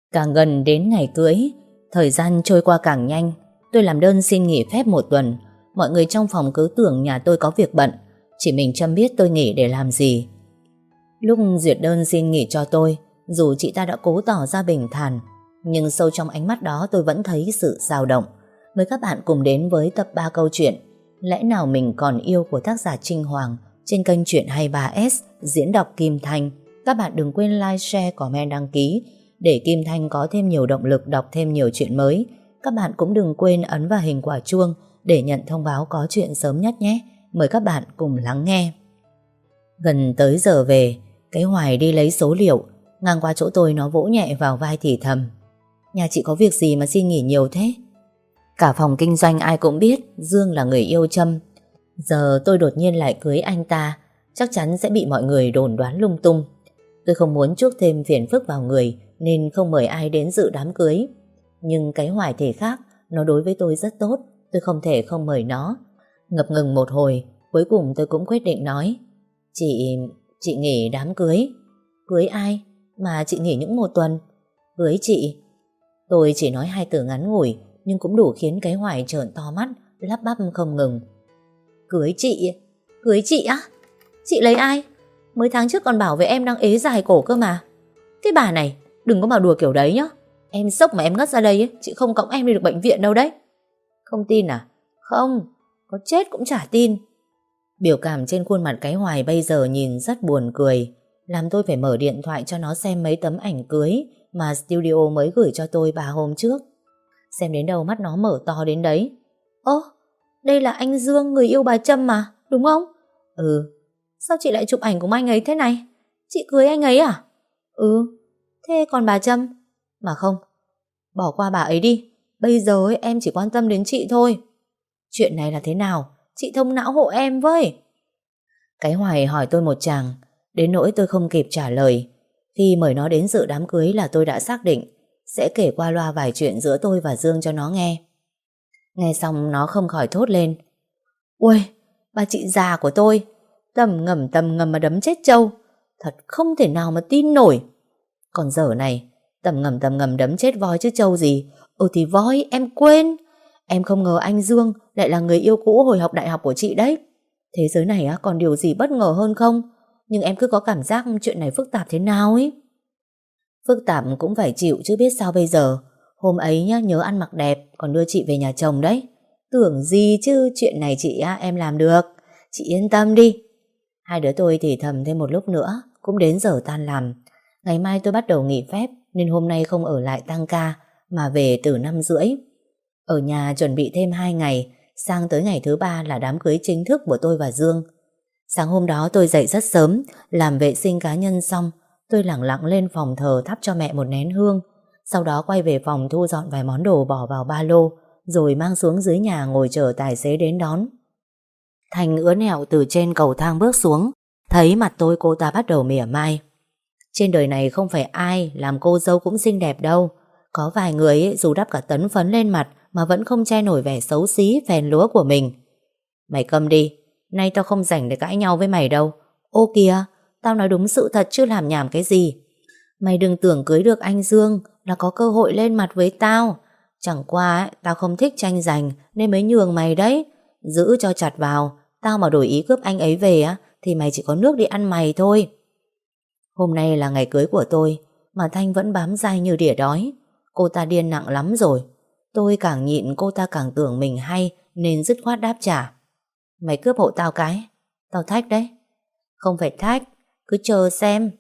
Càng gần đến ngày cưới, thời gian trôi qua càng nhanh. Tôi làm đơn xin nghỉ phép 1 tuần. Mọi người trong phòng cứ tưởng nhà tôi có việc bận. Chỉ mình Trâm biết tôi nghỉ để làm gì. Lúc duyệt đơn xin nghỉ cho tôi, dù chị ta đã cố tỏ ra bình thản, nhưng sâu trong ánh mắt đó tôi vẫn thấy sự dao động. Mời các bạn cùng đến với tập 3 câu chuyện Lẽ nào mình còn yêu của tác giả Trinh Hoàng trên kênh Chuyện 23S diễn đọc Kim Thanh. Các bạn đừng quên like, share, comment, đăng ký để Kim Thanh có thêm nhiều động lực đọc thêm nhiều chuyện mới. Các bạn cũng đừng quên ấn vào hình quả chuông để nhận thông báo có chuyện sớm nhất nhé. Mời các bạn cùng lắng nghe. Gần tới giờ về, cái Hoài đi lấy số liệu. Ngang qua chỗ tôi nó vỗ nhẹ vào vai thì thầm: "Nhà chị có việc gì mà xin nghỉ nhiều thế?" Cả phòng kinh doanh ai cũng biết Dương là người yêu Trâm. Giờ tôi đột nhiên lại cưới anh ta, chắc chắn sẽ bị mọi người đồn đoán lung tung. Tôi không muốn chuốc thêm phiền phức vào người nên không mời ai đến dự đám cưới. Nhưng cái Hoài thì khác, nó đối với tôi rất tốt, tôi không thể không mời nó. Ngập ngừng một hồi, cuối cùng tôi cũng quyết định nói: Chị nghỉ đám cưới." "Cưới ai? Mà chị nghỉ những 1 tuần." "Cưới chị." Tôi chỉ nói 2 từ ngắn ngủi nhưng cũng đủ khiến cái Hoài trợn to mắt, lắp bắp không ngừng. "Cưới chị? Cưới chị á? Chị lấy ai? Mới tháng trước còn bảo với em đang ế dài cổ cơ mà. Cái bà này, đừng có mà đùa kiểu đấy nhá. Em sốc mà em ngất ra đây ấy, chị không cõng em đi được bệnh viện đâu đấy." "Không tin à?" "Không, có chết cũng chả tin." Biểu cảm trên khuôn mặt cái Hoài bây giờ nhìn rất buồn cười, làm tôi phải mở điện thoại cho nó xem mấy tấm ảnh cưới mà studio mới gửi cho tôi 3 hôm trước. Xem đến đâu mắt nó mở to đến đấy. "Ơ, đây là anh Dương, người yêu bà Trâm mà, đúng không?" "Ừ." "Sao chị lại chụp ảnh cùng anh ấy thế này? Chị cưới anh ấy à?" "Ừ." "Thế còn bà Trâm?" "Mà không, bỏ qua bà ấy đi. Bây giờ ấy, em chỉ quan tâm đến chị thôi." "Chuyện này là thế nào? Chị thông não hộ em với." Cái Hoài hỏi tôi một tràng, đến nỗi tôi không kịp trả lời. Khi mời nó đến dự đám cưới là tôi đã xác định sẽ kể qua loa vài chuyện giữa tôi và Dương cho nó nghe. Nghe xong nó không khỏi thốt lên: "Ui, bà chị già của tôi, tầm ngầm mà đấm chết trâu. Thật không thể nào mà tin nổi. Còn giờ này, tầm ngầm đấm chết voi chứ trâu gì. Thì voi, em quên. Em không ngờ anh Dương lại là người yêu cũ hồi học đại học của chị đấy. Thế giới này á, còn điều gì bất ngờ hơn không? Nhưng em cứ có cảm giác chuyện này phức tạp thế nào ấy." "Phức tạp cũng phải chịu chứ biết sao bây giờ. Hôm ấy nhá, nhớ ăn mặc đẹp còn đưa chị về nhà chồng đấy. Tưởng gì chứ, chuyện này chị á, em làm được. Chị yên tâm đi." Hai đứa tôi thì thầm thêm một lúc nữa, cũng đến giờ tan làm. Ngày mai tôi bắt đầu nghỉ phép nên hôm nay không ở lại tăng ca mà về từ 5:30. Ở nhà chuẩn bị thêm 2 ngày, sang tới ngày thứ 3 là đám cưới chính thức của tôi và Dương. Sáng hôm đó tôi dậy rất sớm, làm vệ sinh cá nhân xong, tôi lẳng lặng lên phòng thờ thắp cho mẹ một nén hương. Sau đó quay về phòng thu dọn vài món đồ bỏ vào ba lô, rồi mang xuống dưới nhà ngồi chờ tài xế đến đón. Thành ướn ẹo từ trên cầu thang bước xuống, thấy mặt tôi cô ta bắt đầu mỉa mai. Trên đời này không phải ai làm cô dâu cũng xinh đẹp đâu. Có vài người ấy, dù đắp cả tấn phấn lên mặt mà vẫn không che nổi vẻ xấu xí phèn lúa của mình. "Mày câm đi, nay tao không rảnh để cãi nhau với mày đâu." "Ô kìa, tao nói đúng sự thật chứ làm nhảm cái gì. Mày đừng tưởng cưới được anh Dương là có cơ hội lên mặt với tao. Chẳng qua ấy, tao không thích tranh giành nên mới nhường mày đấy. Giữ cho chặt vào, tao mà đổi ý cướp anh ấy về á thì mày chỉ có nước đi ăn mày thôi." Hôm nay là ngày cưới của tôi mà Thanh vẫn bám dai như đỉa đói. Cô ta điên nặng lắm rồi. Tôi càng nhịn cô ta càng tưởng mình hay nên dứt khoát đáp trả: "Mày cướp hộ tao cái, tao thách đấy." "Không phải thách, cứ chờ xem.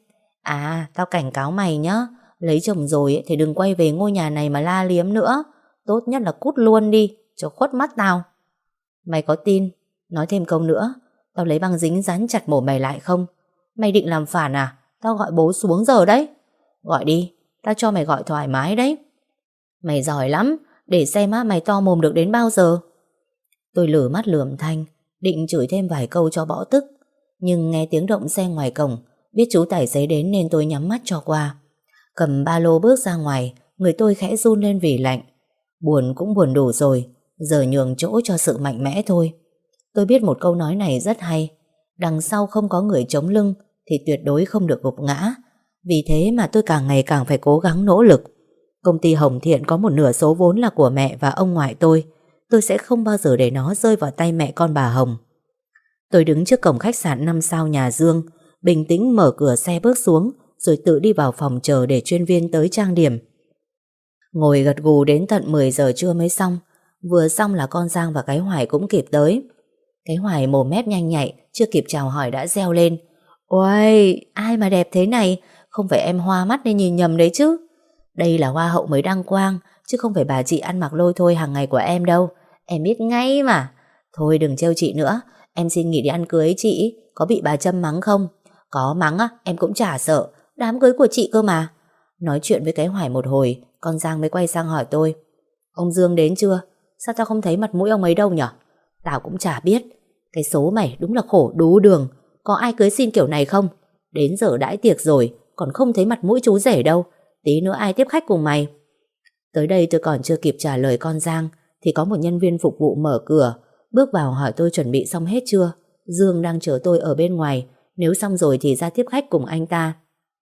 Tao cảnh cáo mày nhá, lấy chồng rồi ấy, thì đừng quay về ngôi nhà này mà la liếm nữa. Tốt nhất là cút luôn đi cho khuất mắt tao." "Mày có tin nói thêm câu nữa tao lấy băng dính dán chặt mồm mày lại không? Mày định làm phản à? Tao gọi bố xuống giờ đấy." "Gọi đi, tao cho mày gọi thoải mái đấy." "Mày giỏi lắm, để xem á mày to mồm được đến bao giờ." Tôi lử mắt lườm Thanh, định chửi thêm vài câu cho bỏ tức, nhưng nghe tiếng động xe ngoài cổng, biết chú tài xế đến nên tôi nhắm mắt cho qua. Cầm ba lô bước ra ngoài, người tôi khẽ run lên vì lạnh. Buồn cũng buồn đủ rồi, giờ nhường chỗ cho sự mạnh mẽ thôi. Tôi biết một câu nói này rất hay: đằng sau không có người chống lưng thì tuyệt đối không được gục ngã. Vì thế mà tôi càng ngày càng phải cố gắng nỗ lực. Công ty Hồng Thiện có một nửa số vốn là của mẹ và ông ngoại tôi. Tôi sẽ không bao giờ để nó rơi vào tay mẹ con bà Hồng. Tôi đứng trước cổng khách sạn 5 sao nhà Dương, bình tĩnh mở cửa xe bước xuống, rồi tự đi vào phòng chờ để chuyên viên tới trang điểm. Ngồi gật gù đến tận 10 giờ trưa mới xong. Vừa xong là con Giang và cái Hoài cũng kịp tới. Cái Hoài mồm mép nhanh nhạy, chưa kịp chào hỏi đã reo lên: "Ôi, ai mà đẹp thế này? Không phải em hoa mắt nên nhìn nhầm đấy chứ? Đây là hoa hậu mới đăng quang, chứ không phải bà chị ăn mặc lôi thôi hàng ngày của em đâu. Em biết ngay mà. Thôi đừng trêu chị nữa, em xin nghỉ đi ăn cưới chị. Có bị bà Trâm mắng không? Có mắng á, em cũng chả sợ. Đám cưới của chị cơ mà." Nói chuyện với cái Hoài một hồi, con Giang mới quay sang hỏi tôi: "Ông Dương đến chưa? Sao tao không thấy mặt mũi ông ấy đâu nhở?" "Tao cũng chả biết. Cái số mày đúng là khổ đú đường. Có ai cưới xin kiểu này không? Đến giờ đãi tiệc rồi còn không thấy mặt mũi chú rể đâu. Tí nữa ai tiếp khách cùng mày?" Tới đây tôi còn chưa kịp trả lời con Giang thì có một nhân viên phục vụ mở cửa, bước vào hỏi tôi chuẩn bị xong hết chưa. Dương đang chờ tôi ở bên ngoài, nếu xong rồi thì ra tiếp khách cùng anh ta.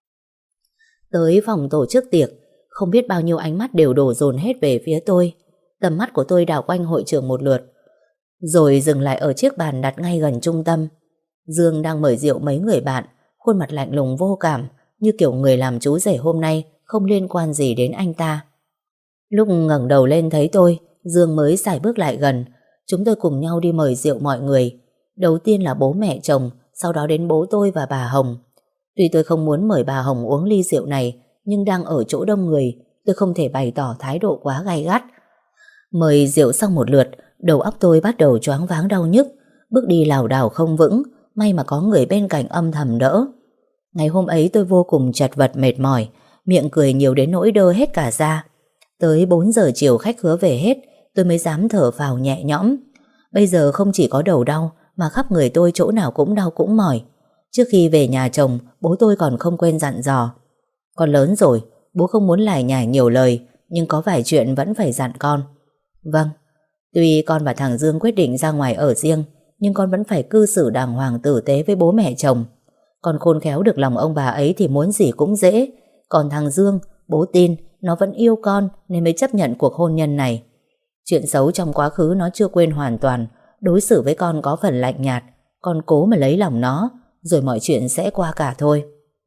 Tới phòng tổ chức tiệc, không biết bao nhiêu ánh mắt đều đổ dồn hết về phía tôi. Tầm mắt của tôi đảo quanh hội trường một lượt, rồi dừng lại ở chiếc bàn đặt ngay gần trung tâm. Dương đang mời rượu mấy người bạn, khuôn mặt lạnh lùng vô cảm, như kiểu người làm chú rể hôm nay không liên quan gì đến anh ta. Lúc ngẩng đầu lên thấy tôi, Dương mới sải bước lại gần. Chúng tôi cùng nhau đi mời rượu mọi người. Đầu tiên là bố mẹ chồng, sau đó đến bố tôi và bà Hồng. Tuy tôi không muốn mời bà Hồng uống ly rượu này, nhưng đang ở chỗ đông người, tôi không thể bày tỏ thái độ quá gay gắt. Mời rượu xong một lượt, đầu óc tôi bắt đầu choáng váng đau nhức, bước đi lảo đảo không vững, may mà có người bên cạnh âm thầm đỡ. Ngày hôm ấy tôi vô cùng chật vật mệt mỏi, miệng cười nhiều đến nỗi đơ hết cả da. Tới 4 giờ chiều khách khứa về hết, tôi mới dám thở phào nhẹ nhõm. Bây giờ không chỉ có đầu đau, mà khắp người tôi chỗ nào cũng đau cũng mỏi. Trước khi về nhà chồng, bố tôi còn không quên dặn dò: "Con lớn rồi, bố không muốn lải nhải nhiều lời, nhưng có vài chuyện vẫn phải dặn con." "Vâng." Tuy con và thằng Dương quyết định ra ngoài ở riêng, nhưng con vẫn phải cư xử đàng hoàng tử tế với bố mẹ chồng. Con khôn khéo được lòng ông bà ấy thì muốn gì cũng dễ. Còn thằng Dương, bố tin nó vẫn yêu con nên mới chấp nhận cuộc hôn nhân này. Chuyện xấu trong quá khứ nó chưa quên hoàn toàn, đối xử với con có phần lạnh nhạt. Con cố mà lấy lòng nó, rồi mọi chuyện sẽ qua cả thôi.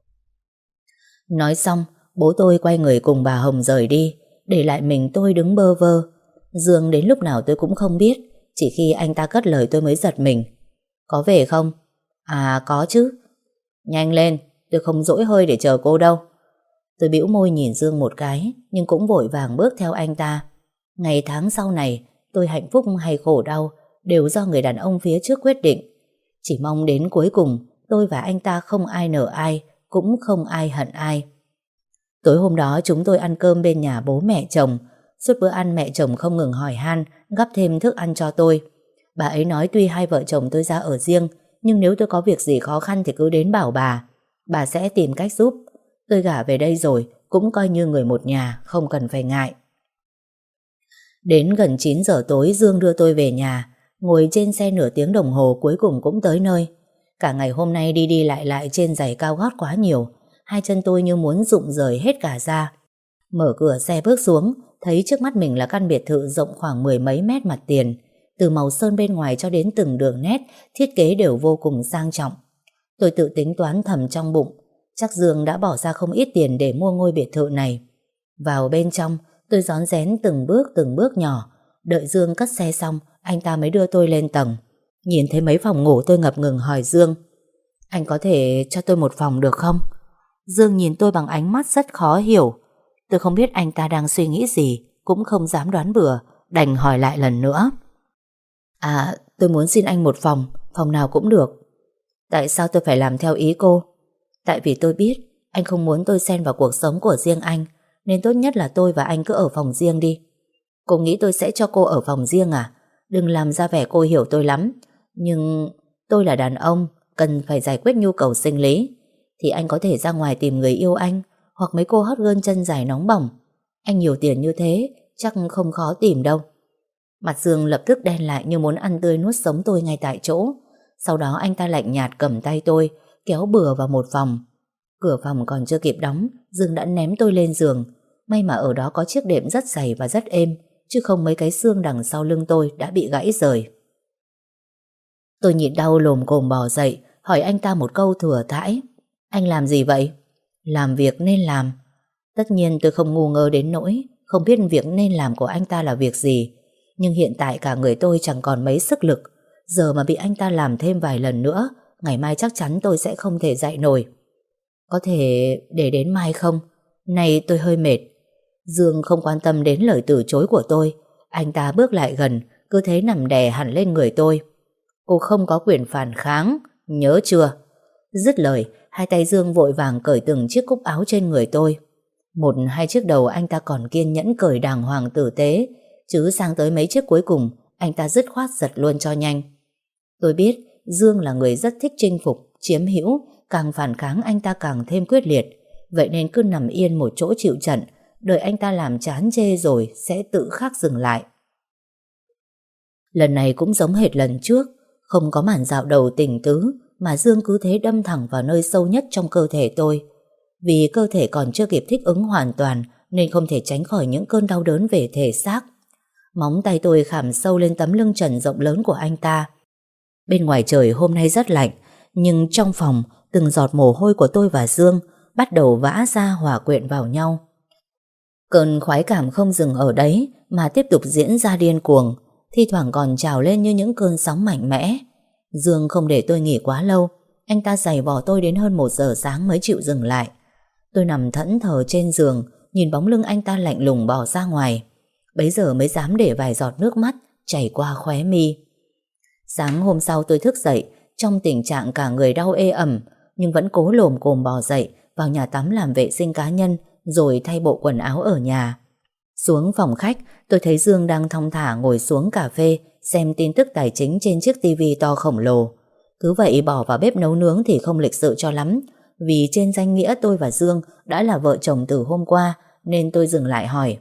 Nói xong, bố tôi quay người cùng bà Hồng rời đi, để lại mình tôi đứng bơ vơ. Dương đến lúc nào tôi cũng không biết, chỉ khi anh ta cất lời tôi mới giật mình: "Có về không?" "À có chứ." "Nhanh lên, tôi không dỗi hơi để chờ cô đâu." Tôi bĩu môi nhìn Dương một cái, nhưng cũng vội vàng bước theo anh ta. Ngày tháng sau này, tôi hạnh phúc hay khổ đau đều do người đàn ông phía trước quyết định. Chỉ mong đến cuối cùng tôi và anh ta không ai nợ ai, cũng không ai hận ai. Tối hôm đó chúng tôi ăn cơm bên nhà bố mẹ chồng. Suốt bữa ăn mẹ chồng không ngừng hỏi han, gắp thêm thức ăn cho tôi. Bà ấy nói tuy hai vợ chồng tôi ra ở riêng, nhưng nếu tôi có việc gì khó khăn thì cứ đến bảo bà sẽ tìm cách giúp. Tôi gả về đây rồi, cũng coi như người một nhà, không cần phải ngại. Đến gần 9 giờ tối Dương đưa tôi về nhà. Ngồi trên xe nửa tiếng đồng hồ cuối cùng cũng tới nơi. Cả ngày hôm nay đi đi lại lại trên giày cao gót quá nhiều, hai chân tôi như muốn rụng rời hết cả da. Mở cửa xe bước xuống, thấy trước mắt mình là căn biệt thự rộng khoảng 10 mấy mét mặt tiền. Từ màu sơn bên ngoài cho đến từng đường nét, thiết kế đều vô cùng sang trọng. Tôi tự tính toán thầm trong bụng, chắc Dương đã bỏ ra không ít tiền để mua ngôi biệt thự này. Vào bên trong, tôi rón rén từng bước nhỏ. Đợi Dương cất xe xong, anh ta mới đưa tôi lên tầng. Nhìn thấy mấy phòng ngủ tôi ngập ngừng hỏi Dương: "Anh có thể cho tôi một phòng được không?" Dương nhìn tôi bằng ánh mắt rất khó hiểu. Tôi không biết anh ta đang suy nghĩ gì, cũng không dám đoán bừa, đành hỏi lại lần nữa. "À, tôi muốn xin anh một phòng, phòng nào cũng được." "Tại sao tôi phải làm theo ý cô?" "Tại vì tôi biết anh không muốn tôi xen vào cuộc sống của riêng anh, nên tốt nhất là tôi và anh cứ ở phòng riêng đi." "Cô nghĩ tôi sẽ cho cô ở phòng riêng à? Đừng làm ra vẻ cô hiểu tôi lắm. Nhưng tôi là đàn ông, cần phải giải quyết nhu cầu sinh lý. Thì anh có thể ra ngoài tìm người yêu anh, hoặc mấy cô hot girl chân dài nóng bỏng. Anh nhiều tiền như thế, chắc không khó tìm đâu." Mặt Dương lập tức đen lại như muốn ăn tươi nuốt sống tôi ngay tại chỗ. Sau đó anh ta lạnh nhạt cầm tay tôi, kéo bừa vào một phòng. Cửa phòng còn chưa kịp đóng, Dương đã ném tôi lên giường. May mà ở đó có chiếc đệm rất dày và rất êm, chứ không mấy cái xương đằng sau lưng tôi đã bị gãy rời. Tôi nhịn đau lồm cồm bò dậy, hỏi anh ta một câu thừa thãi. Anh làm gì vậy? Làm việc nên làm. Tất nhiên tôi không ngu ngơ đến nỗi không biết việc nên làm của anh ta là việc gì. Nhưng hiện tại cả người tôi chẳng còn mấy sức lực. Giờ mà bị anh ta làm thêm vài lần nữa, ngày mai chắc chắn tôi sẽ không thể dậy nổi. Có thể để đến mai không? Nay tôi hơi mệt. Dương không quan tâm đến lời từ chối của tôi. Anh ta bước lại gần, cứ thế nằm đè hẳn lên người tôi. Cô không có quyền phản kháng, nhớ chưa? Dứt lời, hai tay Dương vội vàng cởi từng chiếc cúc áo trên người tôi. Một hai chiếc đầu anh ta còn kiên nhẫn cởi đàng hoàng tử tế, chứ sang tới mấy chiếc cuối cùng anh ta dứt khoát giật luôn cho nhanh. Tôi biết Dương là người rất thích chinh phục, chiếm hữu, càng phản kháng anh ta càng thêm quyết liệt. Vậy nên cứ nằm yên một chỗ chịu trận, đợi anh ta làm chán chê rồi sẽ tự khắc dừng lại. Lần này cũng giống hệt lần trước, không có màn dạo đầu tình tứ, mà Dương cứ thế đâm thẳng vào nơi sâu nhất trong cơ thể tôi. Vì cơ thể còn chưa kịp thích ứng hoàn toàn nên không thể tránh khỏi những cơn đau đớn về thể xác. Móng tay tôi khảm sâu lên tấm lưng trần rộng lớn của anh ta. Bên ngoài trời hôm nay rất lạnh, nhưng trong phòng từng giọt mồ hôi của tôi và Dương bắt đầu vã ra hòa quyện vào nhau. Cơn khoái cảm không dừng ở đấy mà tiếp tục diễn ra điên cuồng, thi thoảng còn trào lên như những cơn sóng mạnh mẽ. Dương không để tôi nghỉ quá lâu, anh ta giày vò tôi đến hơn 1 giờ sáng mới chịu dừng lại. Tôi nằm thẫn thờ trên giường, nhìn bóng lưng anh ta lạnh lùng bỏ ra ngoài. Bấy giờ mới dám để vài giọt nước mắt chảy qua khóe mi. Sáng hôm sau tôi thức dậy trong tình trạng cả người đau ê ẩm, nhưng vẫn cố lồm cồm bò dậy vào nhà tắm làm vệ sinh cá nhân rồi thay bộ quần áo ở nhà. Xuống phòng khách, tôi thấy Dương đang thong thả ngồi xuống cà phê xem tin tức tài chính trên chiếc tivi to khổng lồ. Cứ vậy bỏ vào bếp nấu nướng thì không lịch sự cho lắm, vì trên danh nghĩa tôi và Dương đã là vợ chồng từ hôm qua, nên tôi dừng lại hỏi: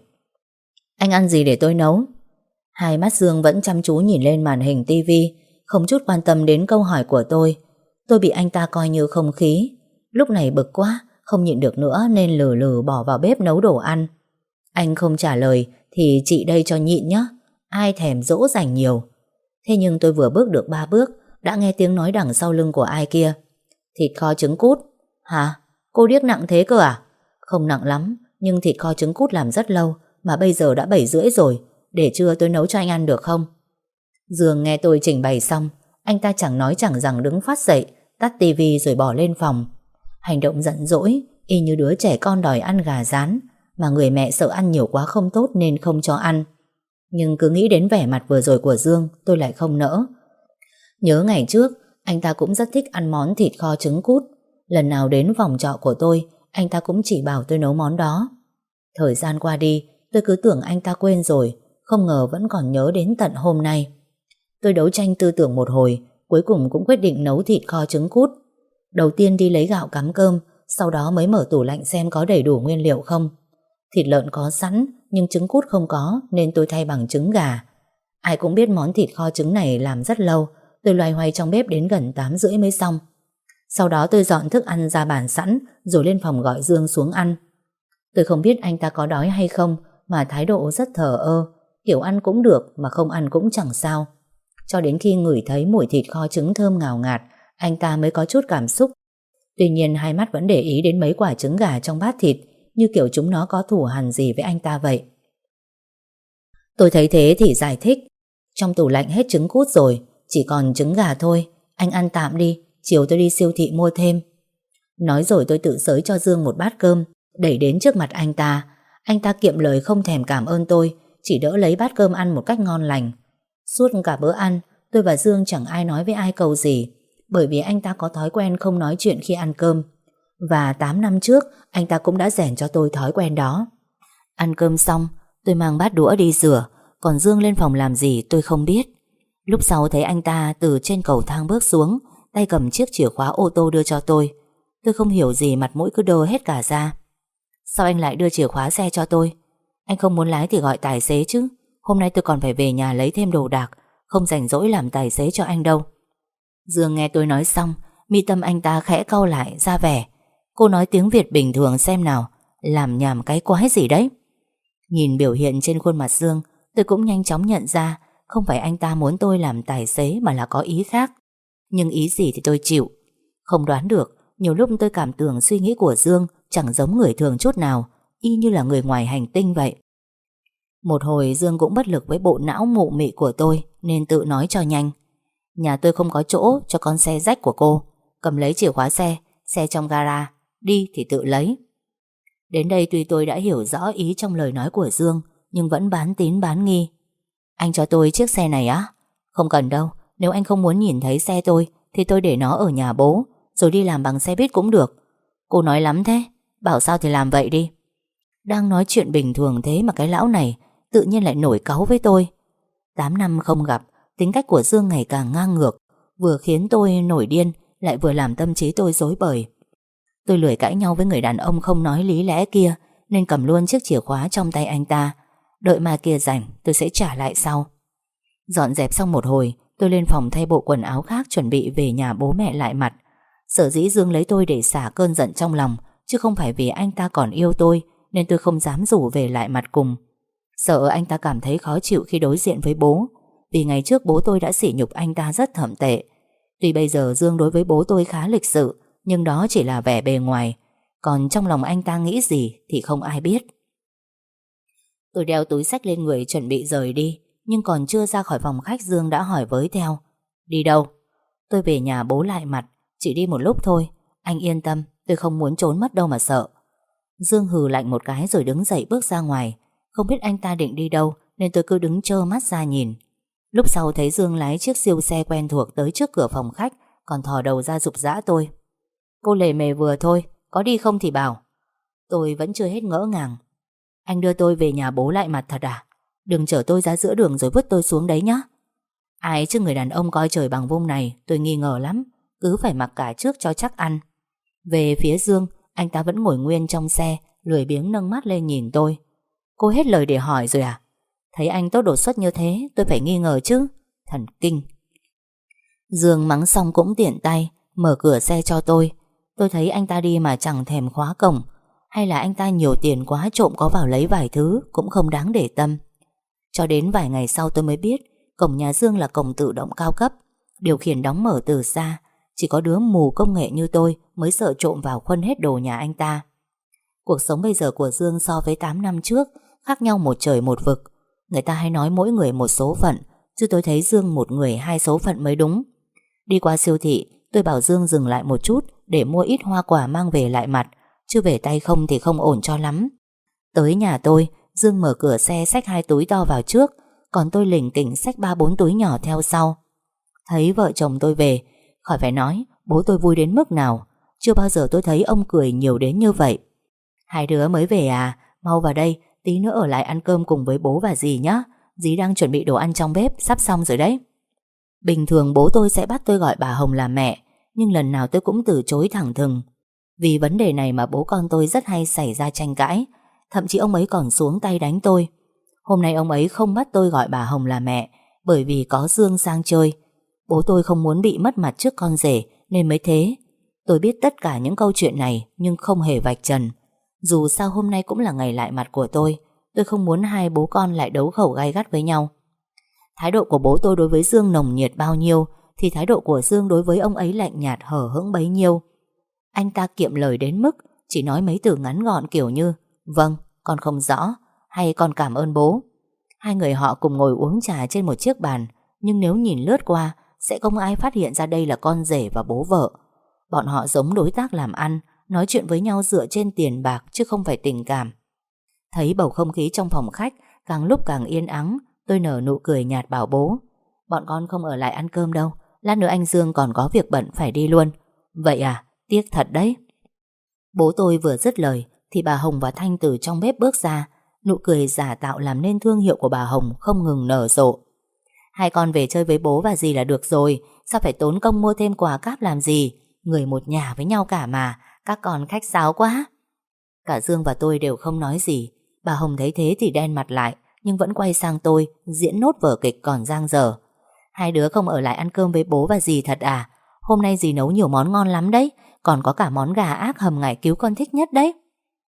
Anh ăn gì để tôi nấu? Hai mắt Dương vẫn chăm chú nhìn lên màn hình tivi, không chút quan tâm đến câu hỏi của tôi. Tôi bị anh ta coi như không khí. Lúc này bực quá, không nhịn được nữa nên lừ lừ bỏ vào bếp nấu đồ ăn. Anh không trả lời thì chị đây cho nhịn nhé, ai thèm dỗ dành nhiều. Thế nhưng tôi vừa bước được 3 bước đã nghe tiếng nói đằng sau lưng của ai kia: Thịt kho trứng cút. Hả? Cô điếc nặng thế cơ à? Không nặng lắm, nhưng thịt kho trứng cút làm rất lâu, mà bây giờ đã 7:30 rồi. Để trưa tôi nấu cho anh ăn được không? Dương nghe tôi trình bày xong, anh ta chẳng nói chẳng rằng đứng phát dậy, tắt tivi rồi bỏ lên phòng. Hành động giận dỗi, y như đứa trẻ con đòi ăn gà rán, mà người mẹ sợ ăn nhiều quá không tốt nên không cho ăn. Nhưng cứ nghĩ đến vẻ mặt vừa rồi của Dương, tôi lại không nỡ. Nhớ ngày trước, anh ta cũng rất thích ăn món thịt kho trứng cút. Lần nào đến phòng trọ của tôi, anh ta cũng chỉ bảo tôi nấu món đó. Thời gian qua đi, tôi cứ tưởng anh ta quên rồi, không ngờ vẫn còn nhớ đến tận hôm nay. Tôi đấu tranh tư tưởng một hồi, cuối cùng cũng quyết định nấu thịt kho trứng cút. Đầu tiên đi lấy gạo cắm cơm, sau đó mới mở tủ lạnh xem có đầy đủ nguyên liệu không. Thịt lợn có sẵn, nhưng trứng cút không có, nên tôi thay bằng trứng gà. Ai cũng biết món thịt kho trứng này làm rất lâu. Tôi loay hoay trong bếp đến gần 8:30 mới xong. Sau đó tôi dọn thức ăn ra bàn sẵn, rồi lên phòng gọi Dương xuống ăn. Tôi không biết anh ta có đói hay không, mà thái độ rất thờ ơ, kiểu ăn cũng được mà không ăn cũng chẳng sao. Cho đến khi ngửi thấy mùi thịt kho trứng thơm ngào ngạt, anh ta mới có chút cảm xúc. Tuy nhiên hai mắt vẫn để ý đến mấy quả trứng gà trong bát thịt, như kiểu chúng nó có thù hằn gì với anh ta vậy. Tôi thấy thế thì giải thích: Trong tủ lạnh hết trứng cút rồi, chỉ còn trứng gà thôi, anh ăn tạm đi, chiều tôi đi siêu thị mua thêm. Nói rồi tôi tự xới cho Dương một bát cơm, đẩy đến trước mặt anh ta. Anh ta kiệm lời không thèm cảm ơn tôi, chỉ đỡ lấy bát cơm ăn một cách ngon lành. Suốt cả bữa ăn, tôi và Dương chẳng ai nói với ai câu gì, bởi vì anh ta có thói quen không nói chuyện khi ăn cơm. Và 8 năm trước, anh ta cũng đã rèn cho tôi thói quen đó. Ăn cơm xong, tôi mang bát đũa đi rửa, còn Dương lên phòng làm gì tôi không biết. Lúc sau thấy anh ta từ trên cầu thang bước xuống, tay cầm chiếc chìa khóa ô tô đưa cho tôi. Tôi không hiểu gì, mặt mũi cứ đơ hết cả ra. Sao anh lại đưa chìa khóa xe cho tôi? Anh không muốn lái thì gọi tài xế chứ. Hôm nay tôi còn phải về nhà lấy thêm đồ đạc, không rảnh rỗi làm tài xế cho anh đâu. Dương nghe tôi nói xong, mi tâm anh ta khẽ cau lại ra vẻ: Cô nói tiếng Việt bình thường xem nào, làm nhảm cái quái gì đấy? Nhìn biểu hiện trên khuôn mặt Dương, tôi cũng nhanh chóng nhận ra không phải anh ta muốn tôi làm tài xế mà là có ý khác. Nhưng ý gì thì tôi chịu. Không đoán được, nhiều lúc tôi cảm tưởng suy nghĩ của Dương chẳng giống người thường chút nào, y như là người ngoài hành tinh vậy. Một hồi Dương cũng bất lực với bộ não mụ mị của tôi nên tự nói cho nhanh. Nhà tôi không có chỗ cho con xe rách của cô. Cầm lấy chìa khóa xe, xe trong gara, đi thì tự lấy. Đến đây tuy tôi đã hiểu rõ ý trong lời nói của Dương, nhưng vẫn bán tín bán nghi. Anh cho tôi chiếc xe này á? Không cần đâu, nếu anh không muốn nhìn thấy xe tôi thì tôi để nó ở nhà bố, rồi đi làm bằng xe buýt cũng được. Cô nói lắm thế, bảo sao thì làm vậy đi. Đang nói chuyện bình thường thế mà cái lão này tự nhiên lại nổi cáu với tôi. 8 năm không gặp, tính cách của Dương ngày càng ngang ngược, vừa khiến tôi nổi điên, lại vừa làm tâm trí tôi rối bời. Tôi lười cãi nhau với người đàn ông không nói lý lẽ kia, nên cầm luôn chiếc chìa khóa trong tay anh ta. Đợi mà kia rảnh tôi sẽ trả lại sau. Dọn dẹp xong một hồi, tôi lên phòng thay bộ quần áo khác chuẩn bị về nhà bố mẹ lại mặt. Sở dĩ Dương lấy tôi để xả cơn giận trong lòng, chứ không phải vì anh ta còn yêu tôi, nên tôi không dám rủ về lại mặt cùng. Sợ anh ta cảm thấy khó chịu khi đối diện với bố, vì ngày trước bố tôi đã sỉ nhục anh ta rất thậm tệ. Tuy bây giờ Dương đối với bố tôi khá lịch sự, nhưng đó chỉ là vẻ bề ngoài, còn trong lòng anh ta nghĩ gì thì không ai biết. Tôi đeo túi xách lên người chuẩn bị rời đi, nhưng còn chưa ra khỏi phòng khách Dương đã hỏi với theo. Đi đâu? Tôi về nhà bố lại mặt, chỉ đi một lúc thôi. Anh yên tâm, tôi không muốn trốn mất đâu mà sợ. Dương hừ lạnh một cái rồi đứng dậy bước ra ngoài. Không biết anh ta định đi đâu nên tôi cứ đứng trơ mắt ra nhìn. Lúc sau thấy Dương lái chiếc siêu xe quen thuộc tới trước cửa phòng khách, còn thò đầu ra giục giã tôi. Cô lề mề vừa thôi, có đi không thì bảo. Tôi vẫn chưa hết ngỡ ngàng. Anh đưa tôi về nhà bố lại mặt thật à? Đừng chở tôi ra giữa đường rồi vứt tôi xuống đấy nhá. Ai chứ người đàn ông coi trời bằng vung này tôi nghi ngờ lắm, cứ phải mặc cả trước cho chắc ăn. Về phía Dương, anh ta vẫn ngồi nguyên trong xe, lười biếng nâng mắt lên nhìn tôi. Cô hết lời để hỏi rồi à? Thấy anh tốt đột xuất như thế tôi phải nghi ngờ chứ. Thần kinh. Dương mắng xong cũng tiện tay mở cửa xe cho tôi. Tôi thấy anh ta đi mà chẳng thèm khóa cổng. Hay là anh ta nhiều tiền quá trộm có vào lấy vài thứ, cũng không đáng để tâm. Cho đến vài ngày sau tôi mới biết cổng nhà Dương là cổng tự động cao cấp, điều khiển đóng mở từ xa. Chỉ có đứa mù công nghệ như tôi mới sợ trộm vào khuân hết đồ nhà anh ta. Cuộc sống bây giờ của Dương so với 8 năm trước khác nhau một trời một vực. Người ta hay nói mỗi người một số phận, chứ tôi thấy Dương một người hai số phận mới đúng. Đi qua siêu thị, tôi bảo Dương dừng lại một chút để mua ít hoa quả mang về lại mặt, chứ về tay không thì không ổn cho lắm. Tới nhà tôi, Dương mở cửa xe xách 2 túi to vào trước, còn tôi lỉnh kỉnh xách 3-4 túi nhỏ theo sau. Thấy vợ chồng tôi về, khỏi phải nói bố tôi vui đến mức nào. Chưa bao giờ tôi thấy ông cười nhiều đến như vậy. Hai đứa mới về à? Mau vào đây, tí nữa ở lại ăn cơm cùng với bố và dì nhé. Dì đang chuẩn bị đồ ăn trong bếp, sắp xong rồi đấy. Bình thường bố tôi sẽ bắt tôi gọi bà Hồng là mẹ, nhưng lần nào tôi cũng từ chối thẳng thừng. Vì vấn đề này mà bố con tôi rất hay xảy ra tranh cãi. Thậm chí ông ấy còn xuống tay đánh tôi. Hôm nay ông ấy không bắt tôi gọi bà Hồng là mẹ, bởi vì có Dương sang chơi. Bố tôi không muốn bị mất mặt trước con rể nên mới thế. Tôi biết tất cả những câu chuyện này nhưng không hề vạch trần. Dù sao hôm nay cũng là ngày lại mặt của tôi không muốn hai bố con lại đấu khẩu gay gắt với nhau. Thái độ của bố tôi đối với Dương nồng nhiệt bao nhiêu thì thái độ của Dương đối với ông ấy lạnh nhạt hờ hững bấy nhiêu. Anh ta kiệm lời đến mức chỉ nói mấy từ ngắn gọn kiểu như vâng, con không rõ, hay con cảm ơn bố. Hai người họ cùng ngồi uống trà trên một chiếc bàn, nhưng nếu nhìn lướt qua sẽ không ai phát hiện ra đây là con rể và bố vợ. Bọn họ giống đối tác làm ăn, nói chuyện với nhau dựa trên tiền bạc chứ không phải tình cảm. Thấy bầu không khí trong phòng khách càng lúc càng yên ắng, tôi nở nụ cười nhạt bảo bố: bọn con không ở lại ăn cơm đâu, lát nữa anh Dương còn có việc bận phải đi luôn. Vậy à, tiếc thật đấy. Bố tôi vừa dứt lời thì bà Hồng và Thanh từ trong bếp bước ra. Nụ cười giả tạo làm nên thương hiệu của bà Hồng không ngừng nở rộ. Hai con về chơi với bố và dì là được rồi, sao phải tốn công mua thêm quà cáp làm gì? Người một nhà với nhau cả mà, các con khách sáo quá. Cả Dương và tôi đều không nói gì. Bà Hồng thấy thế thì đen mặt lại, nhưng vẫn quay sang tôi diễn nốt vở kịch còn dang dở. Hai đứa không ở lại ăn cơm với bố và dì thật à? Hôm nay dì nấu nhiều món ngon lắm đấy, còn có cả món gà ác hầm ngải cứu con thích nhất đấy.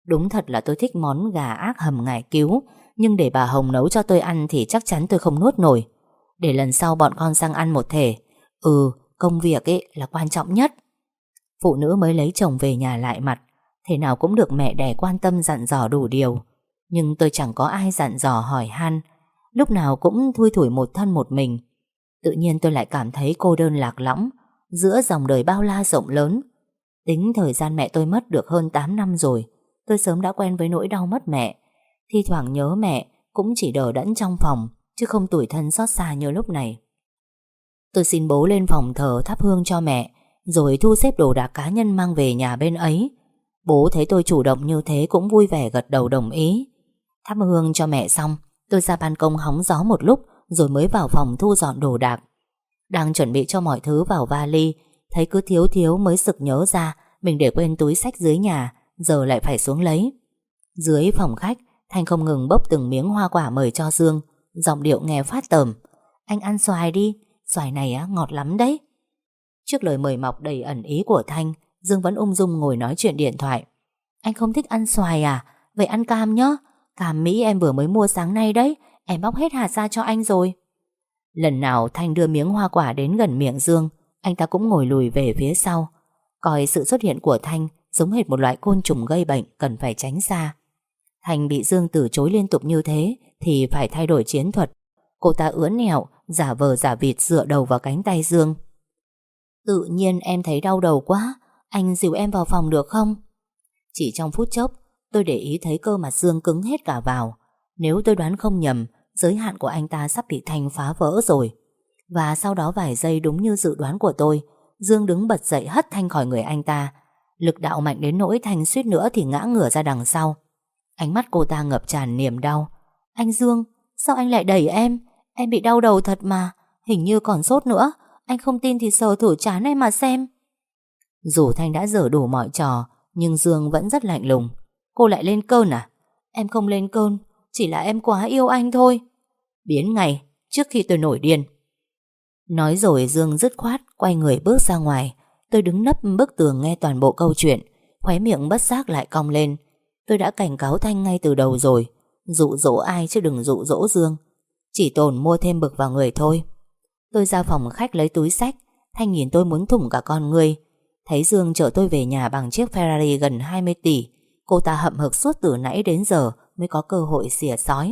Đúng thật là tôi thích món gà ác hầm ngải cứu, nhưng để bà Hồng nấu cho tôi ăn thì chắc chắn tôi không nuốt nổi. Để lần sau bọn con sang ăn một thể. Công việc ấy là quan trọng nhất. Phụ nữ mới lấy chồng về nhà lại mặt, thế nào cũng được mẹ đẻ quan tâm dặn dò đủ điều. Nhưng tôi chẳng có ai dặn dò hỏi han, lúc nào cũng thui thủi một thân một mình. Tự nhiên tôi lại cảm thấy cô đơn lạc lõng giữa dòng đời bao la rộng lớn. Tính thời gian mẹ tôi mất được hơn 8 năm rồi, tôi sớm đã quen với nỗi đau mất mẹ. Thi thoảng nhớ mẹ cũng chỉ đờ đẫn trong phòng, chứ không tủi thân xót xa như lúc này. Tôi xin bố lên phòng thờ thắp hương cho mẹ, rồi thu xếp đồ đạc cá nhân mang về nhà bên ấy. Bố thấy tôi chủ động như thế cũng vui vẻ gật đầu đồng ý. Thắp hương cho mẹ xong, tôi ra ban công hóng gió một lúc, rồi mới vào phòng thu dọn đồ đạc. Đang chuẩn bị cho mọi thứ vào vali, thấy cứ thiếu thiếu mới sực nhớ ra mình để quên túi xách dưới nhà, giờ lại phải xuống lấy. Dưới phòng khách, Thanh không ngừng bốc từng miếng hoa quả mời cho Dương, giọng điệu nghe phát tởm. Anh ăn xoài đi, xoài này á ngọt lắm đấy. Trước lời mời mọc đầy ẩn ý của Thanh, Dương vẫn ung dung ngồi nói chuyện điện thoại. Anh không thích ăn xoài à? Vậy ăn cam nhá. Cam Mỹ em vừa mới mua sáng nay đấy, em bóc hết hạt ra cho anh rồi. Lần nào Thanh đưa miếng hoa quả đến gần miệng Dương, anh ta cũng ngồi lùi về phía sau, coi sự xuất hiện của Thanh giống hệt một loại côn trùng gây bệnh cần phải tránh xa. Thanh bị Dương từ chối liên tục như thế thì phải thay đổi chiến thuật. Cô ta ưỡn nẹo, giả vờ giả vịt dựa đầu vào cánh tay Dương. Tự nhiên em thấy đau đầu quá, anh dìu em vào phòng được không? Chỉ trong phút chốc, tôi để ý thấy cơ mặt Dương cứng hết cả vào. Nếu tôi đoán không nhầm, giới hạn của anh ta sắp bị Thanh phá vỡ rồi. Và sau đó vài giây đúng như dự đoán của tôi, Dương đứng bật dậy hất Thanh khỏi người anh ta. Lực đạo mạnh đến nỗi Thanh suýt nữa thì ngã ngửa ra đằng sau. Ánh mắt cô ta ngập tràn niềm đau. Anh Dương, sao anh lại đẩy em? Em bị đau đầu thật mà, hình như còn sốt nữa. Anh không tin thì sờ thử trán em mà xem. Dù Thanh đã dở đủ mọi trò, nhưng Dương vẫn rất lạnh lùng. Cô lại lên cơn à? Em không lên cơn, chỉ là em quá yêu anh thôi. Biến ngay, trước khi tôi nổi điên. Nói rồi Dương dứt khoát quay người bước ra ngoài. Tôi đứng nấp bức tường nghe toàn bộ câu chuyện, khóe miệng bất giác lại cong lên. Tôi đã cảnh cáo Thanh ngay từ đầu rồi, dụ dỗ ai chứ đừng dụ dỗ Dương. Chỉ tồn mua thêm bực vào người thôi. Tôi ra phòng khách lấy túi xách. Thanh nhìn tôi muốn thủng cả con ngươi. Thấy Dương chở tôi về nhà bằng chiếc Ferrari gần 20 tỷ. Cô ta hậm hực suốt từ nãy đến giờ mới có cơ hội xỉa xói.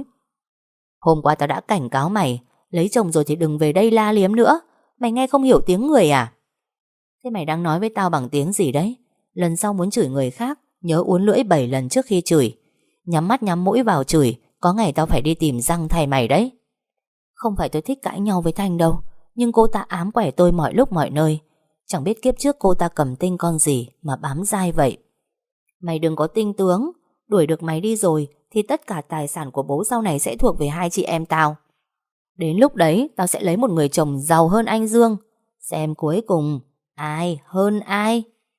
Hôm qua tao đã cảnh cáo mày, lấy chồng rồi thì đừng về đây la liếm nữa. Mày nghe không hiểu tiếng người à? Thế mày đang nói với tao bằng tiếng gì đấy? Lần sau muốn chửi người khác, nhớ uốn lưỡi 7 lần trước khi chửi. Nhắm mắt nhắm mũi vào chửi, có ngày tao phải đi tìm răng thay mày đấy. Không phải tôi thích cãi nhau với Thanh đâu, nhưng cô ta ám quẻ tôi mọi lúc mọi nơi. Chẳng biết kiếp trước cô ta cầm tinh con gì mà bám dai vậy. Mày đừng có tinh tướng, đuổi được mày đi rồi thì tất cả tài sản của bố sau này sẽ thuộc về hai chị em tao. Đến lúc đấy tao sẽ lấy một người chồng giàu hơn anh Dương, xem cuối cùng ai hơn ai.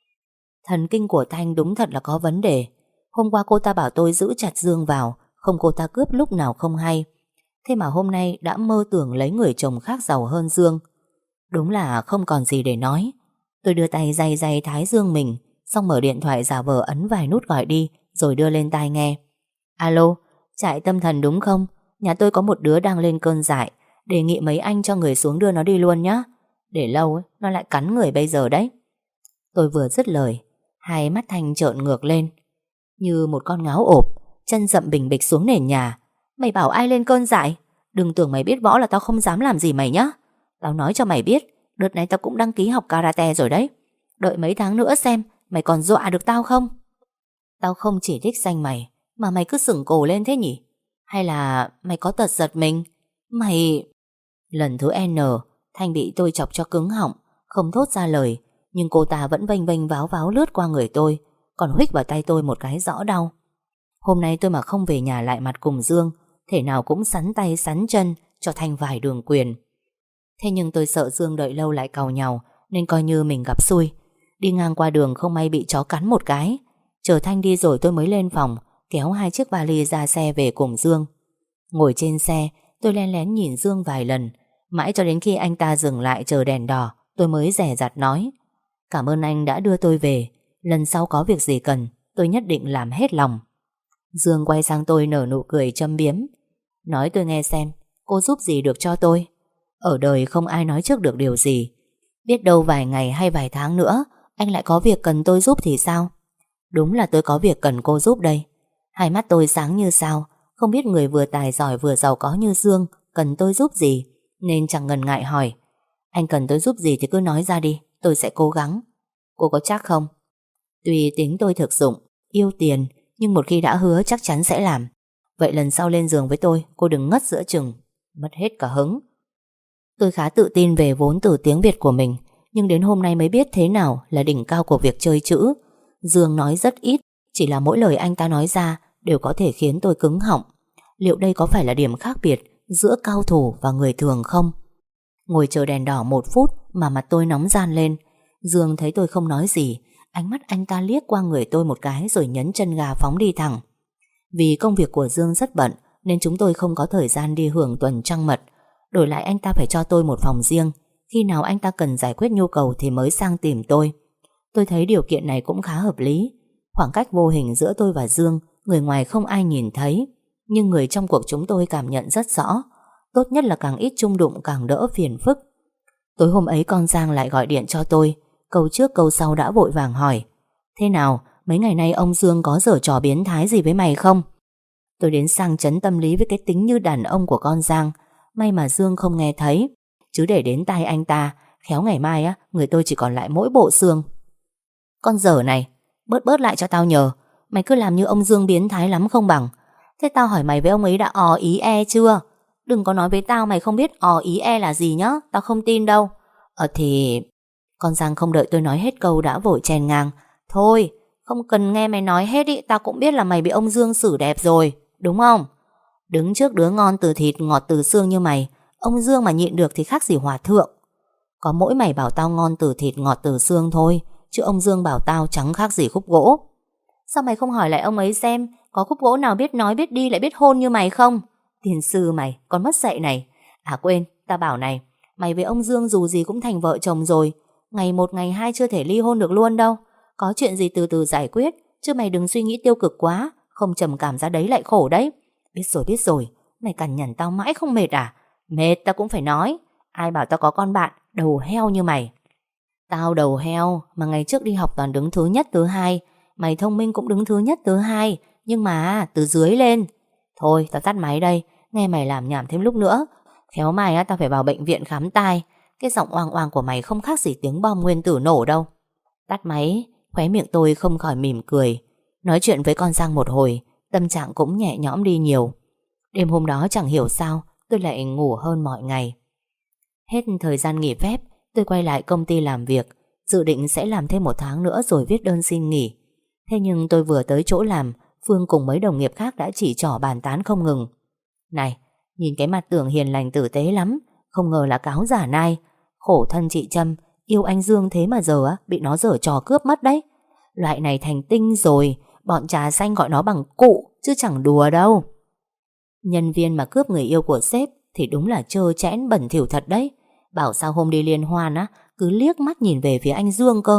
Thần kinh của Thanh đúng thật là có vấn đề. Hôm qua cô ta bảo tôi giữ chặt Dương vào, không cô ta cướp lúc nào không hay. Thế mà hôm nay đã mơ tưởng lấy người chồng khác giàu hơn Dương. Đúng là không còn gì để nói. Tôi đưa tay day day thái dương mình, xong mở điện thoại giả vờ ấn vài nút gọi đi, rồi đưa lên tai nghe. Alo, trại tâm thần đúng không? Nhà tôi có một đứa đang lên cơn dại, đề nghị mấy anh cho người xuống đưa nó đi luôn nhé. Để lâu ấy, nó lại cắn người bây giờ đấy. Tôi vừa dứt lời, hai mắt Thanh trợn ngược lên như một con ngáo ộp, chân dậm bình bịch xuống nền nhà. Mày bảo ai lên cơn dại? Đừng tưởng mày biết võ là tao không dám làm gì mày nhá. Tao nói cho mày biết, đợt này tao cũng đăng ký học karate rồi đấy. Đợi mấy tháng nữa xem mày còn dọa được tao không. Tao không chỉ thích danh mày, mà mày cứ sửng cổ lên thế nhỉ? Hay là mày có tật giật mình? Mày... Lần thứ N, Thanh bị tôi chọc cho cứng họng, không thốt ra lời. Nhưng cô ta vẫn vênh vênh váo váo lướt qua người tôi, còn huých vào tay tôi một cái rõ đau. Hôm nay tôi mà không về nhà lại mặt cùng Dương, thể nào cũng sắn tay sắn chân cho Thanh vài đường quyền. Thế nhưng tôi sợ Dương đợi lâu lại càu nhàu, nên coi như mình gặp xui. Đi ngang qua đường không may bị chó cắn một cái. Chờ Thanh đi rồi tôi mới lên phòng, kéo hai chiếc vali ra xe về cùng Dương. Ngồi trên xe, tôi lén lén nhìn Dương vài lần, mãi cho đến khi anh ta dừng lại chờ đèn đỏ, tôi mới dè dặt nói: Cảm ơn anh đã đưa tôi về, lần sau có việc gì cần tôi nhất định làm hết lòng. Dương quay sang tôi nở nụ cười châm biếm. Nói tôi nghe xem, cô giúp gì được cho tôi? Ở đời không ai nói trước được điều gì. Biết đâu vài ngày hay vài tháng nữa anh lại có việc cần tôi giúp thì sao? Đúng là tôi có việc cần cô giúp đây. Hai mắt tôi sáng như sao. Không biết người vừa tài giỏi vừa giàu có như Dương cần tôi giúp gì, nên chẳng ngần ngại hỏi. Anh cần tôi giúp gì thì cứ nói ra đi, tôi sẽ cố gắng. Cô có chắc không? Tuy tính tôi thực dụng, yêu tiền, nhưng một khi đã hứa chắc chắn sẽ làm. Vậy lần sau lên giường với tôi, cô đừng ngất giữa chừng, mất hết cả hứng. Tôi khá tự tin về vốn từ tiếng Việt của mình, nhưng đến hôm nay mới biết thế nào là đỉnh cao của việc chơi chữ. Dương nói rất ít, chỉ là mỗi lời anh ta nói ra đều có thể khiến tôi cứng họng. Liệu đây có phải là điểm khác biệt giữa cao thủ và người thường không? Ngồi chờ đèn đỏ 1 phút mà mặt tôi nóng ran lên. Dương thấy tôi không nói gì, ánh mắt anh ta liếc qua người tôi một cái rồi nhấn chân ga phóng đi thẳng. Vì công việc của Dương rất bận nên chúng tôi không có thời gian đi hưởng tuần trăng mật. Đổi lại anh ta phải cho tôi một phòng riêng. Khi nào anh ta cần giải quyết nhu cầu thì mới sang tìm tôi. Tôi thấy điều kiện này cũng khá hợp lý. Khoảng cách vô hình giữa tôi và Dương, người ngoài không ai nhìn thấy, nhưng người trong cuộc chúng tôi cảm nhận rất rõ. Tốt nhất là càng ít chung đụng càng đỡ phiền phức. Tối hôm ấy con Giang lại gọi điện cho tôi. Câu trước câu sau đã vội vàng hỏi: thế nào, mấy ngày nay ông Dương có giở trò biến thái gì với mày không? Tôi đến sang chấn tâm lý với cái tính như đàn ông của con Giang. May mà Dương không nghe thấy, chứ để đến tai anh ta, khéo ngày mai á người tôi chỉ còn lại mỗi bộ xương. Con dở này, bớt bớt lại cho tao nhờ. Mày cứ làm như ông Dương biến thái lắm không bằng. Thế tao hỏi mày với ông ấy đã ò ý e chưa? Đừng có nói với tao mày không biết ò ý e là gì nhá. Tao không tin đâu. Thì... Con Giang không đợi tôi nói hết câu đã vội chèn ngang: thôi, không cần nghe mày nói hết ý. Tao cũng biết là mày bị ông Dương xử đẹp rồi, đúng không? Đứng trước đứa ngon từ thịt ngọt từ xương như mày, ông Dương mà nhịn được thì khác gì hòa thượng. Có mỗi mày bảo tao ngon từ thịt ngọt từ xương thôi, chứ ông Dương bảo tao chẳng khác gì khúc gỗ. Sao mày không hỏi lại ông ấy xem có khúc gỗ nào biết nói biết đi lại biết hôn như mày không? Tiền sư mày, con mất dạy này. À quên, tao bảo này, mày với ông Dương dù gì cũng thành vợ chồng rồi. Ngày 1 ngày 2 chưa thể ly hôn được luôn đâu. Có chuyện gì từ từ giải quyết, chứ mày đừng suy nghĩ tiêu cực quá. Không trầm cảm ra đấy lại khổ đấy. Biết rồi, mày cằn nhằn tao mãi không mệt à? Mệt tao cũng phải nói. Ai bảo tao có con bạn đầu heo như mày? Tao đầu heo mà ngày trước đi học toàn đứng thứ nhất thứ hai. Mày thông minh cũng đứng thứ nhất thứ hai, nhưng mà từ dưới lên. Thôi tao tắt máy đây. Nghe mày làm nhảm thêm lúc nữa, khéo mai tao phải vào bệnh viện khám tai. Cái giọng oang oang của mày không khác gì tiếng bom nguyên tử nổ đâu. Tắt máy. Khóe miệng tôi không khỏi mỉm cười. Nói chuyện với con Giang một hồi, tâm trạng cũng nhẹ nhõm đi nhiều. Đêm hôm đó chẳng hiểu sao tôi lại ngủ hơn mọi ngày. Hết thời gian nghỉ phép, tôi quay lại công ty làm việc, dự định sẽ làm thêm 1 tháng nữa rồi viết đơn xin nghỉ. Thế nhưng tôi vừa tới chỗ làm, Phương cùng mấy đồng nghiệp khác đã chỉ trỏ bàn tán không ngừng. Này, nhìn cái mặt tưởng hiền lành tử tế lắm, không ngờ là cáo giả nai. Khổ thân chị Trâm, yêu anh Dương thế mà giờ bị nó giở trò cướp mất đấy. Loại này thành tinh rồi, bọn trà xanh gọi nó bằng cụ, chứ chẳng đùa đâu. Nhân viên mà cướp người yêu của sếp thì đúng là trơ trẽn bẩn thỉu thật đấy. Bảo sao hôm đi liên hoan cứ liếc mắt nhìn về phía anh Dương cơ.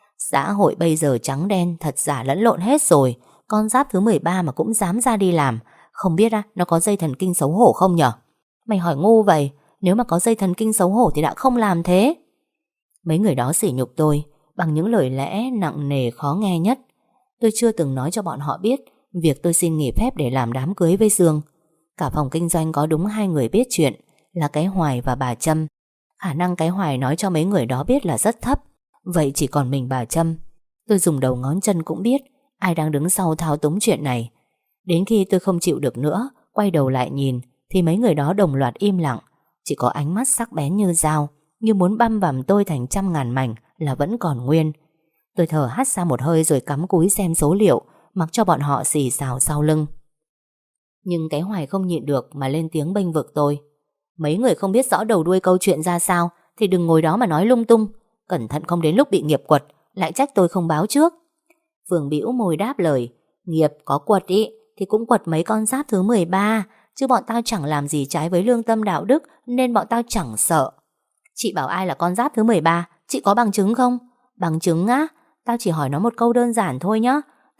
Xã hội bây giờ trắng đen, thật giả lẫn lộn hết rồi. Con giáp thứ 13 mà cũng dám ra đi làm. Không biết nó có dây thần kinh xấu hổ không nhở? Mày hỏi ngu vậy. Nếu mà có dây thần kinh xấu hổ thì đã không làm thế. Mấy người đó sỉ nhục tôi bằng những lời lẽ nặng nề khó nghe nhất. Tôi chưa từng nói cho bọn họ biết việc tôi xin nghỉ phép để làm đám cưới với Dương. Cả phòng kinh doanh có đúng 2 người biết chuyện, là cái Hoài và bà Trâm. Khả năng cái Hoài nói cho mấy người đó biết là rất thấp. Vậy chỉ còn mình bà Trâm. Tôi dùng đầu ngón chân cũng biết ai đang đứng sau thao túng chuyện này. Đến khi tôi không chịu được nữa, quay đầu lại nhìn, thì mấy người đó đồng loạt im lặng. Chỉ có ánh mắt sắc bén như dao, như muốn băm vằm tôi thành trăm ngàn mảnh là vẫn còn nguyên. Tôi thở hắt ra một hơi rồi cắm cúi xem số liệu, mặc cho bọn họ xì xào sau lưng. Nhưng cái Hoài không nhịn được mà lên tiếng bênh vực tôi. Mấy người không biết rõ đầu đuôi câu chuyện ra sao thì đừng ngồi đó mà nói lung tung. Cẩn thận không đến lúc bị nghiệp quật lại trách tôi không báo trước. Phương bĩu môi đáp lời: nghiệp có quật ý thì cũng quật mấy con giáp thứ 13, chứ bọn tao chẳng làm gì trái với lương tâm đạo đức, nên bọn tao chẳng sợ. Chị bảo ai là con giáp thứ 13? Chị có bằng chứng không? Bằng chứng á? Tao chỉ hỏi nó một câu đơn giản thôi nhá.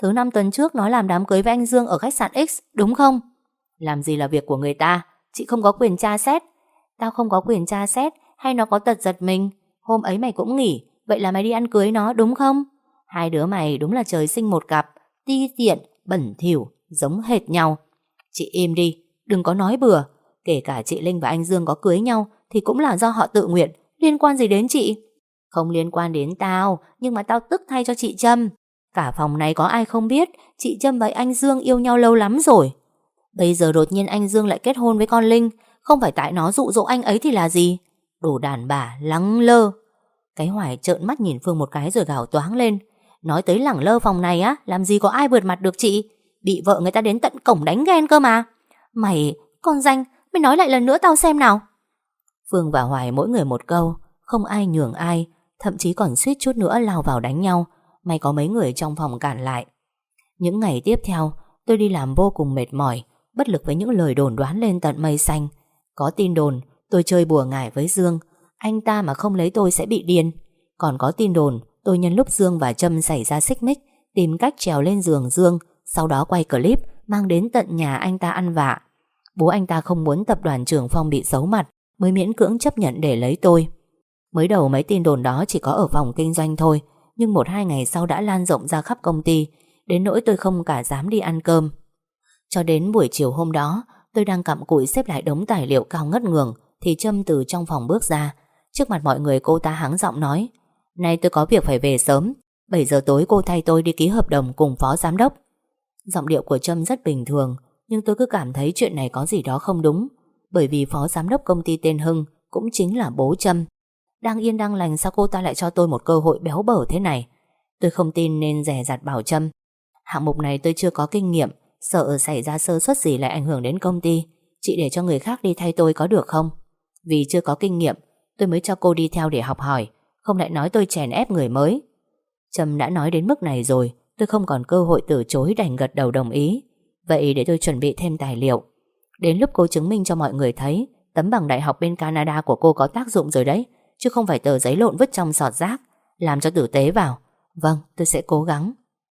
Thứ năm tuần trước nó làm đám cưới với anh Dương ở khách sạn X, đúng không? Làm gì là việc của người ta, chị không có quyền tra xét. Tao không có quyền tra xét, hay nó có tật giật mình? Hôm ấy mày cũng nghỉ, vậy là mày đi ăn cưới nó đúng không? Hai đứa mày đúng là trời sinh một cặp, ti tiện, bẩn thỉu, giống hệt nhau. Chị im đi, đừng có nói bừa. Kể cả chị Linh và anh Dương có cưới nhau thì cũng là do họ tự nguyện, liên quan gì đến chị? Không liên quan đến tao, nhưng mà tao tức thay cho chị Trâm. Cả phòng này có ai không biết chị Trâm và anh Dương yêu nhau lâu lắm rồi. Bây giờ đột nhiên anh Dương lại kết hôn với con Linh, không phải tại nó dụ dỗ anh ấy thì là gì? Đồ đàn bà lẳng lơ. Cái Hoài trợn mắt nhìn Phương một cái rồi gào toáng lên. Nói tới lẳng lơ phòng này á, làm gì có ai vượt mặt được chị? Bị vợ người ta đến tận cổng đánh ghen cơ mà. Mày, con danh, mày nói lại lần nữa tao xem nào. Phương và Hoài mỗi người một câu, không ai nhường ai, thậm chí còn suýt chút nữa lao vào đánh nhau. May có mấy người trong phòng cản lại. Những ngày tiếp theo, tôi đi làm vô cùng mệt mỏi, bất lực với những lời đồn đoán lên tận mây xanh. Có tin đồn tôi chơi bùa ngải với Dương, anh ta mà không lấy tôi sẽ bị điên. Còn có tin đồn tôi nhân lúc Dương và Trâm xảy ra xích mích, tìm cách trèo lên giường Dương, sau đó quay clip mang đến tận nhà anh ta ăn vạ. Bố anh ta không muốn tập đoàn trưởng Phong bị xấu mặt, mới miễn cưỡng chấp nhận để lấy tôi. Mới đầu mấy tin đồn đó chỉ có ở phòng kinh doanh thôi, nhưng 1-2 ngày sau đã lan rộng ra khắp công ty, đến nỗi tôi không cả dám đi ăn cơm. Cho đến buổi chiều hôm đó, tôi đang cặm cụi xếp lại đống tài liệu cao ngất ngường, thì Trâm từ trong phòng bước ra. Trước mặt mọi người cô ta hắng giọng nói: "Nay tôi có việc phải về sớm, 7 giờ tối cô thay tôi đi ký hợp đồng cùng phó giám đốc." Giọng điệu của Trâm rất bình thường, nhưng tôi cứ cảm thấy chuyện này có gì đó không đúng, bởi vì phó giám đốc công ty tên Hưng cũng chính là bố Trâm. Đang yên đang lành sao cô ta lại cho tôi một cơ hội béo bở thế này? Tôi không tin nên dè dặt bảo Trâm: "Hạng mục này tôi chưa có kinh nghiệm, sợ xảy ra sơ suất gì lại ảnh hưởng đến công ty. Chị để cho người khác đi thay tôi có được không? Vì chưa có kinh nghiệm, tôi mới cho cô đi theo để học hỏi, không lại nói tôi chèn ép người mới." Trâm đã nói đến mức này rồi, tôi không còn cơ hội từ chối, đành gật đầu đồng ý. Vậy để tôi chuẩn bị thêm tài liệu. Đến lúc cô chứng minh cho mọi người thấy tấm bằng đại học bên Canada của cô có tác dụng rồi đấy, chứ không phải tờ giấy lộn vứt trong sọt rác. Làm cho tử tế vào. Vâng, tôi sẽ cố gắng.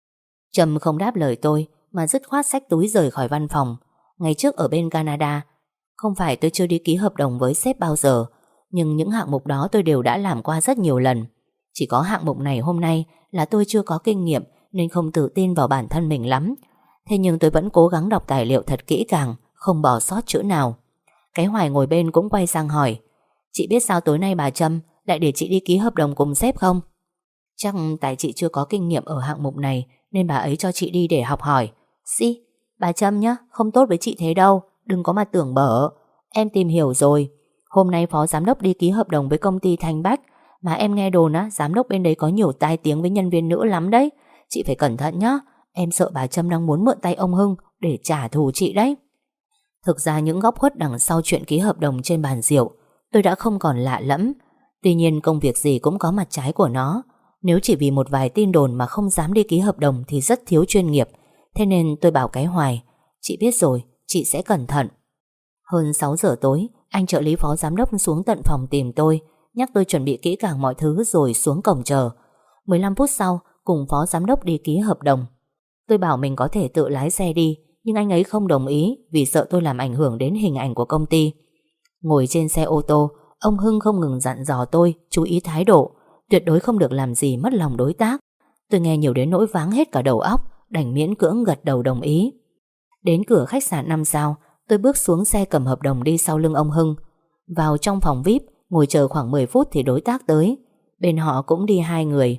Trâm không đáp lời tôi, mà dứt khoát xách túi rời khỏi văn phòng. Ngày trước ở bên Canada, không phải tôi chưa đi ký hợp đồng với sếp bao giờ, nhưng những hạng mục đó tôi đều đã làm qua rất nhiều lần. Chỉ có hạng mục này hôm nay là tôi chưa có kinh nghiệm, nên không tự tin vào bản thân mình lắm. Thế nhưng tôi vẫn cố gắng đọc tài liệu thật kỹ càng, không bỏ sót chữ nào. Cái Hoài ngồi bên cũng quay sang hỏi: "Chị biết sao tối nay bà Trâm lại để chị đi ký hợp đồng cùng sếp không?" "Chắc tại chị chưa có kinh nghiệm ở hạng mục này nên bà ấy cho chị đi để học hỏi." "Xí, bà Trâm nhá, không tốt với chị thế đâu, đừng có mà tưởng bở. Em tìm hiểu rồi, hôm nay phó giám đốc đi ký hợp đồng với công ty Thanh Bách, mà em nghe đồn á, giám đốc bên đấy có nhiều tai tiếng với nhân viên nữ lắm đấy. Chị phải cẩn thận nhá, em sợ bà Trâm đang muốn mượn tay ông Hưng để trả thù chị đấy." Thực ra những góc khuất đằng sau chuyện ký hợp đồng trên bàn rượu tôi đã không còn lạ lẫm. Tuy nhiên công việc gì cũng có mặt trái của nó. Nếu chỉ vì một vài tin đồn mà không dám đi ký hợp đồng thì rất thiếu chuyên nghiệp. Thế nên tôi bảo cái Hoài: "Chị biết rồi, chị sẽ cẩn thận." Hơn 6 giờ tối, anh trợ lý phó giám đốc xuống tận phòng tìm tôi, nhắc tôi chuẩn bị kỹ càng mọi thứ rồi xuống cổng chờ. 15 phút sau, cùng phó giám đốc đi ký hợp đồng. Tôi bảo mình có thể tự lái xe đi, nhưng anh ấy không đồng ý vì sợ tôi làm ảnh hưởng đến hình ảnh của công ty. Ngồi trên xe ô tô, ông Hưng không ngừng dặn dò tôi chú ý thái độ, tuyệt đối không được làm gì mất lòng đối tác. Tôi nghe nhiều đến nỗi váng hết cả đầu óc, đành miễn cưỡng gật đầu đồng ý. Đến cửa khách sạn 5 sao, tôi bước xuống xe cầm hợp đồng đi sau lưng ông Hưng. Vào trong phòng VIP, ngồi chờ khoảng 10 phút thì đối tác tới. Bên họ cũng đi 2 người.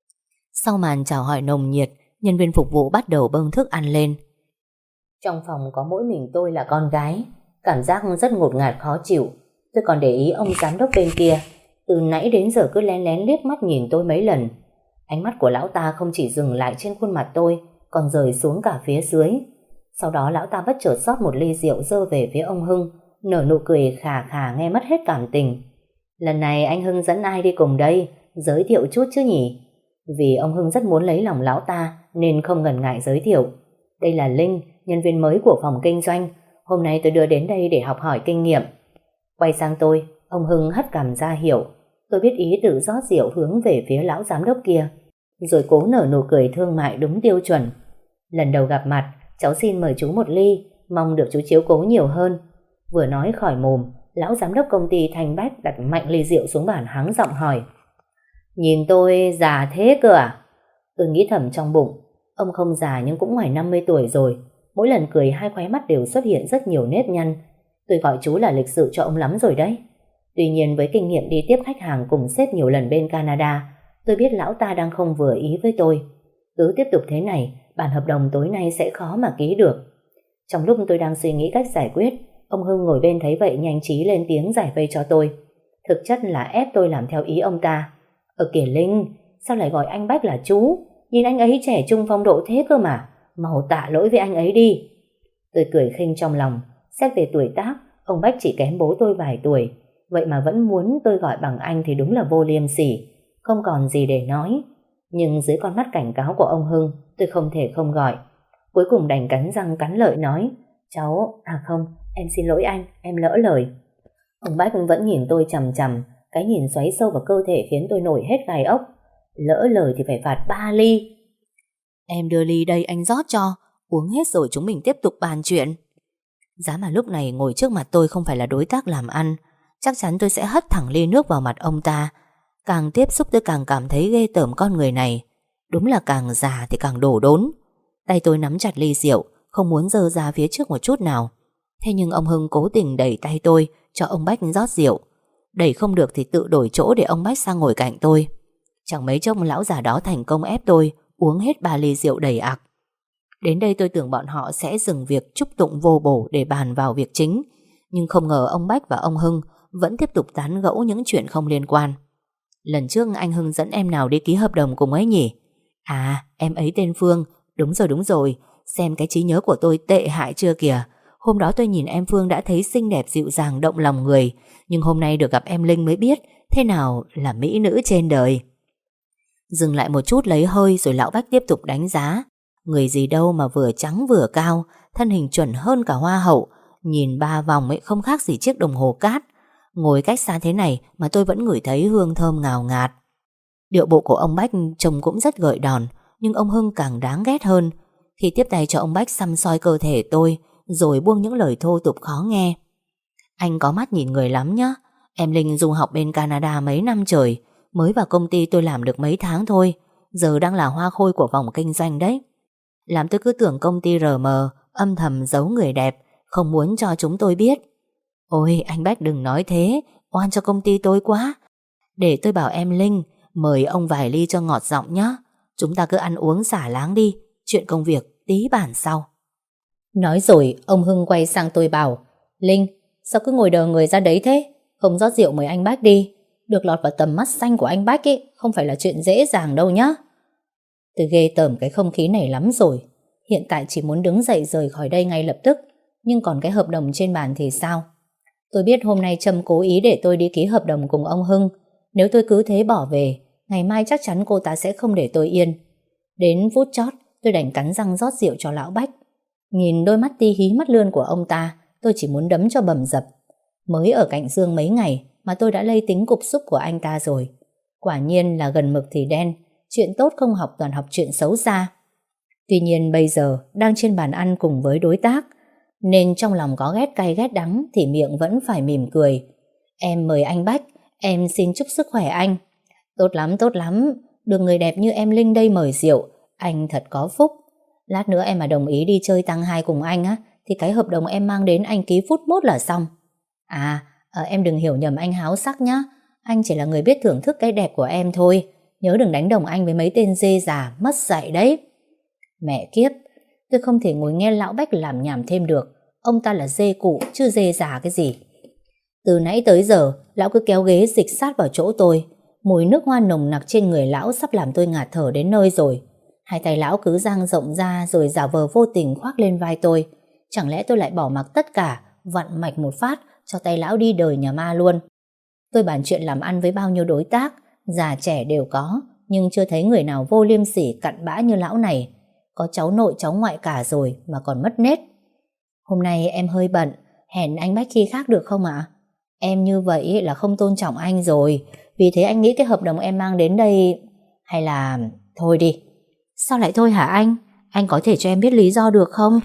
Sau màn chào hỏi nồng nhiệt, nhân viên phục vụ bắt đầu bưng thức ăn lên. Trong phòng có mỗi mình tôi là con gái, cảm giác rất ngột ngạt khó chịu. Tôi còn để ý ông giám đốc bên kia, từ nãy đến giờ cứ lén lén liếc mắt nhìn tôi mấy lần. Ánh mắt của lão ta không chỉ dừng lại trên khuôn mặt tôi, còn rời xuống cả phía dưới. Sau đó lão ta bất chợt rót một ly rượu dơ về phía ông Hưng, nở nụ cười khà khà nghe mất hết cảm tình. "Lần này anh Hưng dẫn ai đi cùng đây? Giới thiệu chút chứ nhỉ?" Vì ông Hưng rất muốn lấy lòng lão ta nên không ngần ngại giới thiệu: "Đây là Linh, nhân viên mới của phòng kinh doanh. Hôm nay tôi đưa đến đây để học hỏi kinh nghiệm." Quay sang tôi, ông Hưng hất cằm ra hiệu. Tôi biết ý tự rót rượu hướng về phía lão giám đốc kia, rồi cố nở nụ cười thương mại đúng tiêu chuẩn. Lần đầu gặp mặt, cháu xin mời chú một ly, mong được chú chiếu cố nhiều hơn. Vừa nói khỏi mồm, lão giám đốc công ty Thanh Bách đặt mạnh ly rượu xuống bàn hắng giọng hỏi: Nhìn tôi già thế cơ à? Tôi nghĩ thầm trong bụng, ông không già nhưng cũng ngoài 50 tuổi rồi. Mỗi lần cười hai khóe mắt đều xuất hiện rất nhiều nếp nhăn. Tôi gọi chú là lịch sự cho ông lắm rồi đấy. Tuy nhiên với kinh nghiệm đi tiếp khách hàng cùng sếp nhiều lần bên Canada, tôi biết lão ta đang không vừa ý với tôi. Cứ tiếp tục thế này, bản hợp đồng tối nay sẽ khó mà ký được. Trong lúc tôi đang suy nghĩ cách giải quyết, ông Hưng ngồi bên thấy vậy nhanh trí lên tiếng giải vây cho tôi. Thực chất là ép tôi làm theo ý ông ta. Kìa Linh, sao lại gọi anh Bách là chú? Nhìn anh ấy trẻ trung phong độ thế cơ mà. Mau tạ lỗi với anh ấy đi. Tôi cười khinh trong lòng. Xét về tuổi tác, ông Bách chỉ kém bố tôi vài tuổi. Vậy mà vẫn muốn tôi gọi bằng anh thì đúng là vô liêm sỉ. Không còn gì để nói. Nhưng dưới con mắt cảnh cáo của ông Hưng, tôi không thể không gọi. Cuối cùng đành cắn răng cắn lợi nói: Cháu, không, em xin lỗi anh, em lỡ lời. Ông Bách vẫn nhìn tôi chằm chằm, cái nhìn xoáy sâu vào cơ thể khiến tôi nổi hết gai ốc. Lỡ lời thì phải phạt 3 ly. Em đưa ly đây anh rót cho, uống hết rồi chúng mình tiếp tục bàn chuyện. Giá mà lúc này ngồi trước mặt tôi không phải là đối tác làm ăn, chắc chắn tôi sẽ hất thẳng ly nước vào mặt ông ta. Càng tiếp xúc tôi càng cảm thấy ghê tởm con người này. Đúng là càng già thì càng đổ đốn. Tay tôi nắm chặt ly rượu, không muốn giơ ra phía trước một chút nào. Thế nhưng ông Hưng cố tình đẩy tay tôi cho ông Bách rót rượu. Đẩy không được thì tự đổi chỗ để ông Bách sang ngồi cạnh tôi. Chẳng mấy chốc lão già đó thành công ép tôi uống hết 3 ly rượu đầy ặc. Đến đây tôi tưởng bọn họ sẽ dừng việc chúc tụng vô bổ để bàn vào việc chính. Nhưng không ngờ ông Bách và ông Hưng vẫn tiếp tục tán gẫu những chuyện không liên quan. Lần trước anh Hưng dẫn em nào đi ký hợp đồng cùng ấy nhỉ? Em ấy tên Phương. Đúng rồi. Xem cái trí nhớ của tôi tệ hại chưa kìa. Hôm đó tôi nhìn em Phương đã thấy xinh đẹp dịu dàng động lòng người. Nhưng hôm nay được gặp em Linh mới biết thế nào là mỹ nữ trên đời. Dừng lại một chút lấy hơi rồi lão Bách tiếp tục đánh giá. Người gì đâu mà vừa trắng vừa cao, thân hình chuẩn hơn cả hoa hậu. Nhìn 3 vòng ấy không khác gì chiếc đồng hồ cát. Ngồi cách xa thế này mà tôi vẫn ngửi thấy hương thơm ngào ngạt. Điệu bộ của ông Bách trông cũng rất gợi đòn, nhưng ông Hưng càng đáng ghét hơn khi tiếp tay cho ông Bách săm soi cơ thể tôi, rồi buông những lời thô tục khó nghe. Anh có mắt nhìn người lắm nhá. Em Linh du học bên Canada mấy năm trời, mới vào công ty tôi làm được mấy tháng thôi, giờ đang là hoa khôi của vòng kinh doanh đấy. Làm tôi cứ tưởng công ty RM âm thầm giấu người đẹp, không muốn cho chúng tôi biết. Ôi anh Bách đừng nói thế, oan cho công ty tôi quá. Để tôi bảo em Linh mời ông vài ly cho ngọt giọng nhé. Chúng ta cứ ăn uống xả láng đi, chuyện công việc tí bàn sau. Nói rồi ông Hưng quay sang tôi bảo: Linh, sao cứ ngồi đờ người ra đấy thế? Không rót rượu mời anh Bách đi. Được lọt vào tầm mắt xanh của anh Bách ấy không phải là chuyện dễ dàng đâu nhá. Tôi ghê tởm cái không khí này lắm rồi. Hiện tại chỉ muốn đứng dậy rời khỏi đây ngay lập tức. Nhưng còn cái hợp đồng trên bàn thì sao? Tôi biết hôm nay Trâm cố ý để tôi đi ký hợp đồng cùng ông Hưng. Nếu tôi cứ thế bỏ về, ngày mai chắc chắn cô ta sẽ không để tôi yên. Đến phút chót, tôi đành cắn răng rót rượu cho lão Bách. Nhìn đôi mắt ti hí mắt lươn của ông ta, tôi chỉ muốn đấm cho bầm dập. Mới ở cạnh Dương mấy ngày mà tôi đã lây tính cục súc của anh ta rồi. Quả nhiên là gần mực thì đen, chuyện tốt không học toàn học chuyện xấu xa. Tuy nhiên bây giờ đang trên bàn ăn cùng với đối tác, nên trong lòng có ghét cay ghét đắng thì miệng vẫn phải mỉm cười. Em mời anh Bách, em xin chúc sức khỏe anh. Tốt lắm, được người đẹp như em Linh đây mời rượu, anh thật có phúc. Lát nữa em mà đồng ý đi chơi tăng 2 cùng anh á, thì cái hợp đồng em mang đến anh ký phút mốt là xong. Em đừng hiểu nhầm anh háo sắc nhá. Anh chỉ là người biết thưởng thức cái đẹp của em thôi. Nhớ đừng đánh đồng anh với mấy tên dê già mất dạy đấy. Mẹ kiếp, tôi không thể ngồi nghe lão Bách làm nhảm thêm được. Ông ta là dê cụ chứ dê già cái gì. Từ nãy tới giờ lão cứ kéo ghế dịch sát vào chỗ tôi. Mùi nước hoa nồng nặc trên người lão sắp làm tôi ngạt thở đến nơi rồi. Hai tay lão cứ dang rộng ra rồi giả vờ vô tình khoác lên vai tôi. Chẳng lẽ tôi lại bỏ mặc tất cả, vặn mạch một phát cho tay lão đi đời nhà ma luôn. Tôi bàn chuyện làm ăn với bao nhiêu đối tác, già trẻ đều có, nhưng chưa thấy người nào vô liêm sỉ cặn bã như lão này. Có cháu nội cháu ngoại cả rồi mà còn mất nết. Hôm nay em hơi bận, hẹn anh Bách khi khác được không ạ? Em như vậy là không tôn trọng anh rồi. Vì thế anh nghĩ cái hợp đồng em mang đến đây, hay là thôi đi. Sao lại thôi hả anh? Anh có thể cho em biết lý do được không?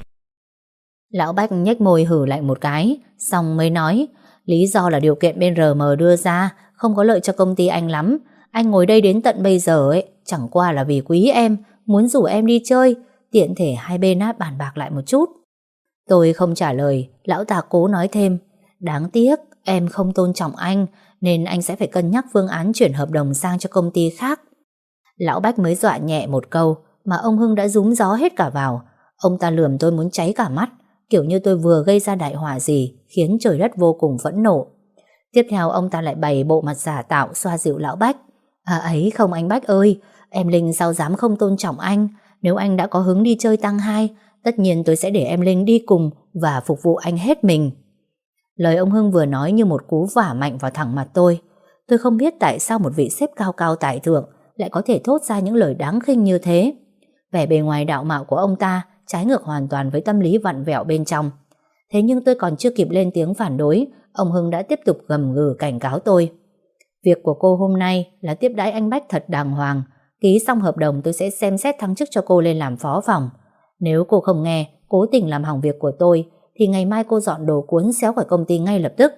Lão Bách nhếch môi hử lạnh một cái, xong mới nói, lý do là điều kiện bên RM đưa ra không có lợi cho công ty anh lắm. Anh ngồi đây đến tận bây giờ ấy, chẳng qua là vì quý em, muốn rủ em đi chơi, tiện thể hai bên bàn bạc lại một chút. Tôi không trả lời, lão ta cố nói thêm, đáng tiếc em không tôn trọng anh, nên anh sẽ phải cân nhắc phương án chuyển hợp đồng sang cho công ty khác. Lão Bách mới dọa nhẹ một câu, mà ông Hưng đã rúm gió hết cả vào. Ông ta lườm tôi muốn cháy cả mắt, kiểu như tôi vừa gây ra đại họa gì, khiến trời đất vô cùng phẫn nộ. Tiếp theo ông ta lại bày bộ mặt giả tạo xoa dịu lão Bách. Ấy không anh Bách ơi, em Linh sao dám không tôn trọng anh. Nếu anh đã có hứng đi chơi tăng 2, tất nhiên tôi sẽ để em Linh đi cùng và phục vụ anh hết mình. Lời ông Hưng vừa nói như một cú vả mạnh vào thẳng mặt tôi. Tôi không biết tại sao một vị sếp cao cao tại thượng lại có thể thốt ra những lời đáng khinh như thế. Vẻ bề ngoài đạo mạo của ông ta trái ngược hoàn toàn với tâm lý vặn vẹo bên trong. Thế nhưng tôi còn chưa kịp lên tiếng phản đối, ông Hưng đã tiếp tục gầm gừ cảnh cáo tôi. Việc của cô hôm nay là tiếp đãi anh Bách thật đàng hoàng. Ký xong hợp đồng tôi sẽ xem xét thăng chức cho cô lên làm phó phòng. Nếu cô không nghe, cố tình làm hỏng việc của tôi, thì ngày mai cô dọn đồ cuốn xéo khỏi công ty ngay lập tức.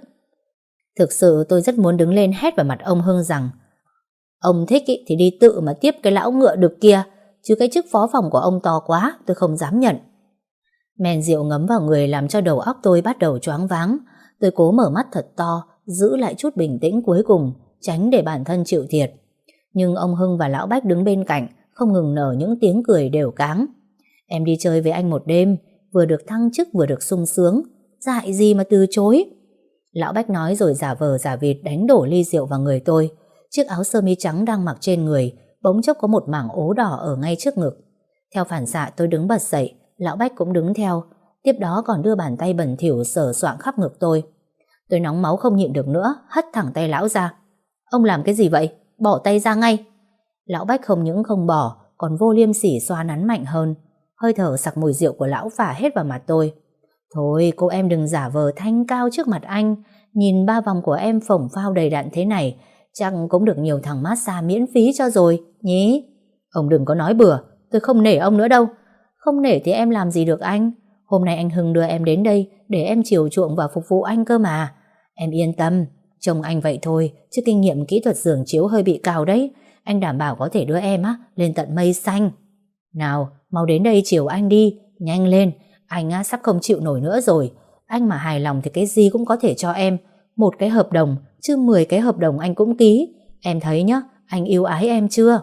Thực sự tôi rất muốn đứng lên hét vào mặt ông Hưng rằng, ông thích thì đi tự mà tiếp cái lão ngựa đực kia, chứ cái chức phó phòng của ông to quá, tôi không dám nhận. Men rượu ngấm vào người làm cho đầu óc tôi bắt đầu choáng váng. Tôi cố mở mắt thật to, giữ lại chút bình tĩnh cuối cùng, tránh để bản thân chịu thiệt. Nhưng ông Hưng và lão Bách đứng bên cạnh, không ngừng nở những tiếng cười đều cáng. Em đi chơi với anh một đêm, vừa được thăng chức vừa được sung sướng, dại gì mà từ chối. Lão Bách nói rồi giả vờ giả vịt đánh đổ ly rượu vào người tôi. Chiếc áo sơ mi trắng đang mặc trên người bỗng chốc có một mảng ố đỏ ở ngay trước ngực. Theo phản xạ tôi đứng bật dậy, lão Bách cũng đứng theo, tiếp đó còn đưa bàn tay bẩn thỉu sờ soạng khắp ngực tôi. Tôi nóng máu không nhịn được nữa, hất thẳng tay lão ra. Ông làm cái gì vậy? Bỏ tay ra ngay. Lão Bách không những không bỏ, còn vô liêm sỉ xoa nắn mạnh hơn. Hơi thở sặc mùi rượu của lão phả hết vào mặt tôi. Thôi cô em đừng giả vờ thanh cao trước mặt anh. Nhìn ba vòng của em phồng phao đầy đặn thế này, chắc cũng được nhiều thằng massage miễn phí cho rồi nhỉ. Ông đừng có nói bừa, tôi không nể ông nữa đâu. Không nể thì em làm gì được anh. Hôm nay anh Hưng đưa em đến đây để em chiều chuộng và phục vụ anh cơ mà. Em yên tâm, trông anh vậy thôi, chứ kinh nghiệm kỹ thuật giường chiếu hơi bị cao đấy. Anh đảm bảo có thể đưa em lên tận mây xanh. Nào, mau đến đây chiều anh đi, nhanh lên. Anh sắp không chịu nổi nữa rồi. Anh mà hài lòng thì cái gì cũng có thể cho em. Một cái hợp đồng, chứ 10 cái hợp đồng anh cũng ký. Em thấy nhá, anh yêu ái em chưa?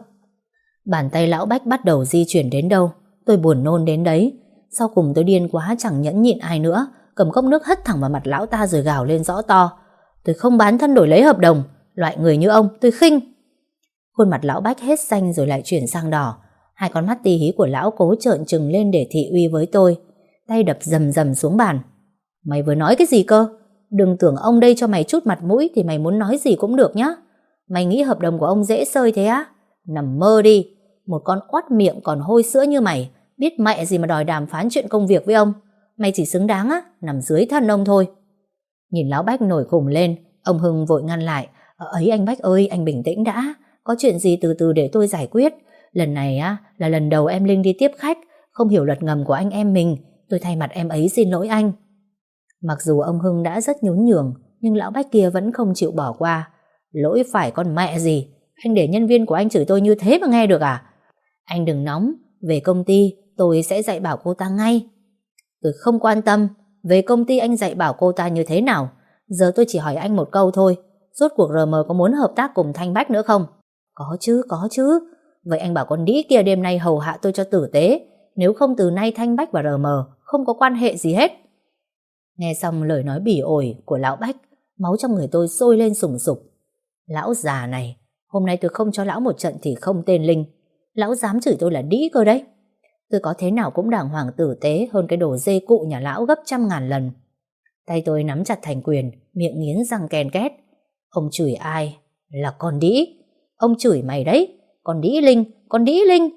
Bàn tay lão Bách bắt đầu di chuyển đến đâu, tôi buồn nôn đến đấy. Sau cùng tôi điên quá chẳng nhẫn nhịn ai nữa, cầm cốc nước hất thẳng vào mặt lão ta rồi gào lên rõ to. Tôi không bán thân đổi lấy hợp đồng, loại người như ông tôi khinh. Khuôn mặt lão Bách hết xanh rồi lại chuyển sang đỏ. Hai con mắt tí hí của lão cố trợn trừng lên để thị uy với tôi. Tay đập rầm rầm xuống bàn. Mày vừa nói cái gì cơ? Đừng tưởng ông đây cho mày chút mặt mũi thì mày muốn nói gì cũng được nhá. Mày nghĩ hợp đồng của ông dễ xơi thế á? Nằm mơ đi. Một con oắt miệng còn hôi sữa như mày, biết mẹ gì mà đòi đàm phán chuyện công việc với ông. Mày chỉ xứng đáng nằm dưới thân ông thôi. Nhìn lão Bách nổi khùng lên, ông Hưng vội ngăn lại. Ấy anh Bách ơi, anh bình tĩnh đã. Có chuyện gì từ từ để tôi giải quyết. Lần này là lần đầu em Linh đi tiếp khách, không hiểu luật ngầm của anh em mình. Tôi thay mặt em ấy xin lỗi anh. Mặc dù ông Hưng đã rất nhún nhường, nhưng lão Bách kia vẫn không chịu bỏ qua. Lỗi phải con mẹ gì? Anh để nhân viên của anh chửi tôi như thế mà nghe được à? Anh đừng nóng, về công ty tôi sẽ dạy bảo cô ta ngay. Tôi không quan tâm, về công ty anh dạy bảo cô ta như thế nào. Giờ tôi chỉ hỏi anh một câu thôi, rốt cuộc RM có muốn hợp tác cùng Thanh Bách nữa không? Có chứ. Vậy anh bảo con đĩ kia đêm nay hầu hạ tôi cho tử tế. Nếu không từ nay Thanh Bách và RM không có quan hệ gì hết. Nghe xong lời nói bỉ ổi của lão Bách, máu trong người tôi sôi lên sùng sục. Lão già này, hôm nay tôi không cho lão một trận thì không tên Linh. Lão dám chửi tôi là đĩ cơ đấy. Tôi có thế nào cũng đàng hoàng tử tế hơn cái đồ dê cụ nhà lão gấp 100.000 lần. Tay tôi nắm chặt thành quyền, miệng nghiến răng ken két. Ông chửi ai? Là con đĩ. Ông chửi mày đấy. Con đĩ Linh.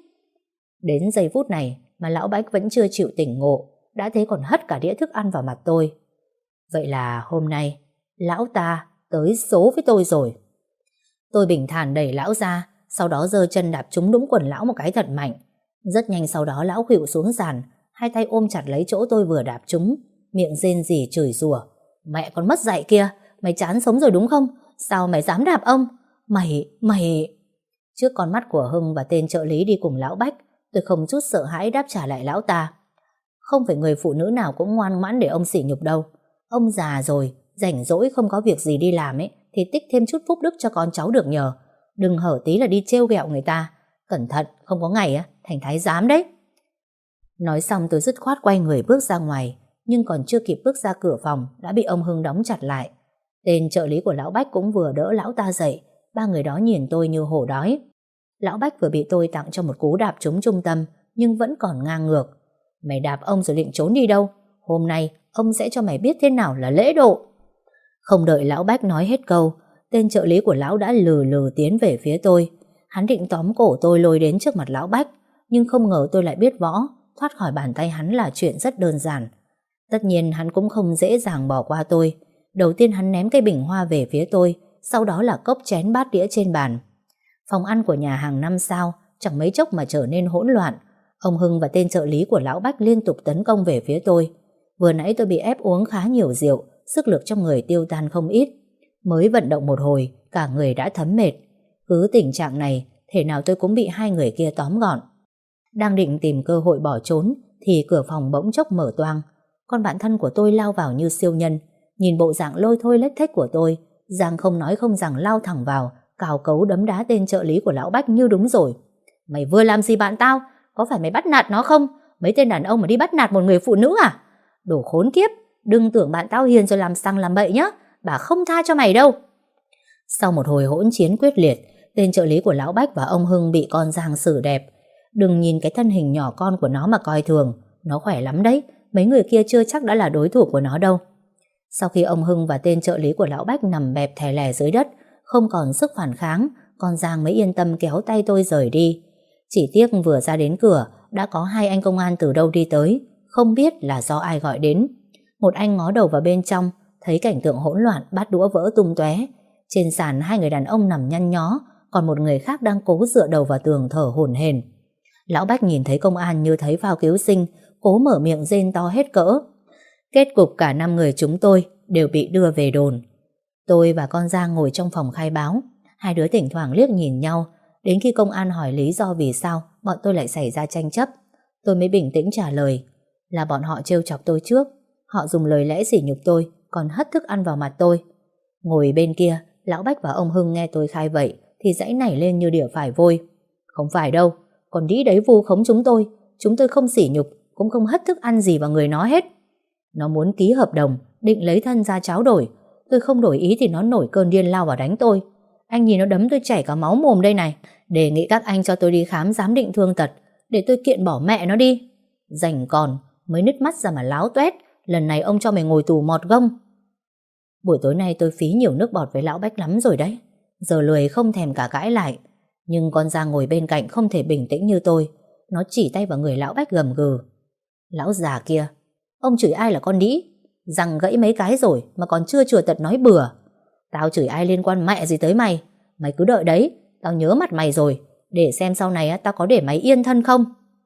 Đến giây phút này mà lão Bách vẫn chưa chịu tỉnh ngộ, đã thế còn hất cả đĩa thức ăn vào mặt tôi. Vậy là hôm nay lão ta tới số với tôi rồi. Tôi bình thản đẩy lão ra, sau đó giơ chân đạp trúng đúng quần lão một cái thật mạnh. Rất nhanh sau đó lão khuỵu xuống sàn, hai tay ôm chặt lấy chỗ tôi vừa đạp trúng, miệng rên rỉ chửi rủa. Mẹ con mất dạy kia, mày chán sống rồi đúng không? Sao mày dám đạp ông? Mày... Trước con mắt của Hưng và tên trợ lý đi cùng lão Bách, tôi không chút sợ hãi đáp trả lại lão ta. Không phải người phụ nữ nào cũng ngoan ngoãn để ông sỉ nhục đâu. Ông già rồi, rảnh rỗi không có việc gì đi làm ấy, thì tích thêm chút phúc đức cho con cháu được nhờ. Đừng hở tí là đi trêu ghẹo người ta. Cẩn thận, không có ngày thành thái giám đấy. Nói xong tôi dứt khoát quay người bước ra ngoài, nhưng còn chưa kịp bước ra cửa phòng đã bị ông Hưng đóng chặt lại. Tên trợ lý của lão Bách cũng vừa đỡ lão ta dậy. Ba người đó nhìn tôi như hổ đói. Lão Bách vừa bị tôi tặng cho một cú đạp trúng trung tâm, nhưng vẫn còn ngang ngược. Mày đạp ông rồi định trốn đi đâu? Hôm nay ông sẽ cho mày biết thế nào là lễ độ. Không đợi lão Bách nói hết câu, tên trợ lý của lão đã lừ lừ tiến về phía tôi. Hắn định tóm cổ tôi lôi đến trước mặt lão Bách, nhưng không ngờ tôi lại biết võ, thoát khỏi bàn tay hắn là chuyện rất đơn giản. Tất nhiên hắn cũng không dễ dàng bỏ qua tôi. Đầu tiên hắn ném cái bình hoa về phía tôi, sau đó là cốc chén bát đĩa trên bàn. Phòng ăn của nhà hàng 5 sao chẳng mấy chốc mà trở nên hỗn loạn. Ông Hưng và tên trợ lý của lão Bách liên tục tấn công về phía tôi. Vừa nãy tôi bị ép uống khá nhiều rượu, sức lực trong người tiêu tan không ít. Mới vận động một hồi, cả người đã thấm mệt. Cứ tình trạng này, thể nào tôi cũng bị hai người kia tóm gọn. Đang định tìm cơ hội bỏ trốn, thì cửa phòng bỗng chốc mở toang. Con bạn thân của tôi lao vào như siêu nhân. Nhìn bộ dạng lôi thôi lếch thếch của tôi, Giang không nói không rằng lao thẳng vào, cào cấu đấm đá tên trợ lý của lão Bách như đúng rồi. Mày vừa làm gì bạn tao? Có phải mày bắt nạt nó không? Mấy tên đàn ông mà đi bắt nạt một người phụ nữ à? Đồ khốn kiếp, đừng tưởng bạn tao hiền rồi làm xăng làm bậy nhá. Bà không tha cho mày đâu. Sau một hồi hỗn chiến quyết liệt, tên trợ lý của lão Bách và ông Hưng bị con Giang xử đẹp. Đừng nhìn cái thân hình nhỏ con của nó mà coi thường. Nó khỏe lắm đấy. Mấy người kia chưa chắc đã là đối thủ của nó đâu. Sau khi ông Hưng và tên trợ lý của lão Bách nằm bẹp thè lè dưới đất, không còn sức phản kháng, con Giang mới yên tâm kéo tay tôi rời đi. Chỉ tiếc vừa ra đến cửa đã có hai anh công an từ đâu đi tới, không biết là do ai gọi đến. Một anh ngó đầu vào bên trong, thấy cảnh tượng hỗn loạn, bát đũa vỡ tung tóe. Trên sàn hai người đàn ông nằm nhăn nhó, còn một người khác đang cố dựa đầu vào tường thở hổn hển. Lão Bách nhìn thấy công an như thấy phao cứu sinh, cố mở miệng rên to hết cỡ. Kết cục cả 5 người chúng tôi đều bị đưa về đồn. Tôi và con Giang ngồi trong phòng khai báo. Hai đứa thỉnh thoảng liếc nhìn nhau. Đến khi công an hỏi lý do vì sao bọn tôi lại xảy ra tranh chấp, tôi mới bình tĩnh trả lời là bọn họ trêu chọc tôi trước. Họ dùng lời lẽ sỉ nhục tôi, còn hất thức ăn vào mặt tôi. Ngồi bên kia, lão Bách và ông Hưng nghe tôi khai vậy thì giãy nảy lên như đỉa phải vôi. Không phải đâu, còn đĩ đấy vu khống chúng tôi không sỉ nhục, cũng không hất thức ăn gì vào người nó hết. Nó muốn ký hợp đồng, định lấy thân ra tráo đổi. Tôi không đổi ý thì nó nổi cơn điên lao vào đánh tôi. Anh nhìn nó đấm tôi chảy cả máu mồm đây này. Đề nghị các anh cho tôi đi khám giám định thương tật, để tôi kiện bỏ mẹ nó đi. Rảnh còn, mới nứt mắt ra mà láo toét. Lần này ông cho mày ngồi tù mọt gông. Buổi tối nay tôi phí nhiều nước bọt với lão Bách lắm rồi đấy. Giờ lười không thèm cả cãi lại. Nhưng con Giang ngồi bên cạnh không thể bình tĩnh như tôi. Nó chỉ tay vào người lão Bách gầm gừ. Lão già kia, ông chửi ai là con đĩ? Răng gãy mấy cái rồi mà còn chưa chừa tật nói bừa. Tao chửi ai liên quan mẹ gì tới mày? Mày cứ đợi đấy, tao nhớ mặt mày rồi, để xem sau này tao có để mày yên thân không.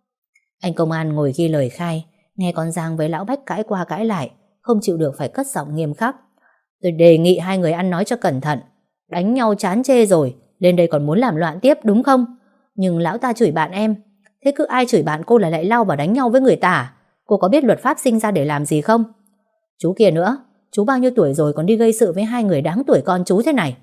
Anh công an ngồi ghi lời khai, nghe con Giang với lão Bách cãi qua cãi lại, không chịu được phải cất giọng nghiêm khắc. Tôi đề nghị hai người ăn nói cho cẩn thận. Đánh nhau chán chê rồi, lên đây còn muốn làm loạn tiếp đúng không? Nhưng lão ta chửi bạn em. Thế cứ ai chửi bạn cô là lại lao vào đánh nhau với người ta à? Cô có biết luật pháp sinh ra để làm gì không? Chú kia nữa, chú bao nhiêu tuổi rồi còn đi gây sự với hai người đáng tuổi con chú thế này?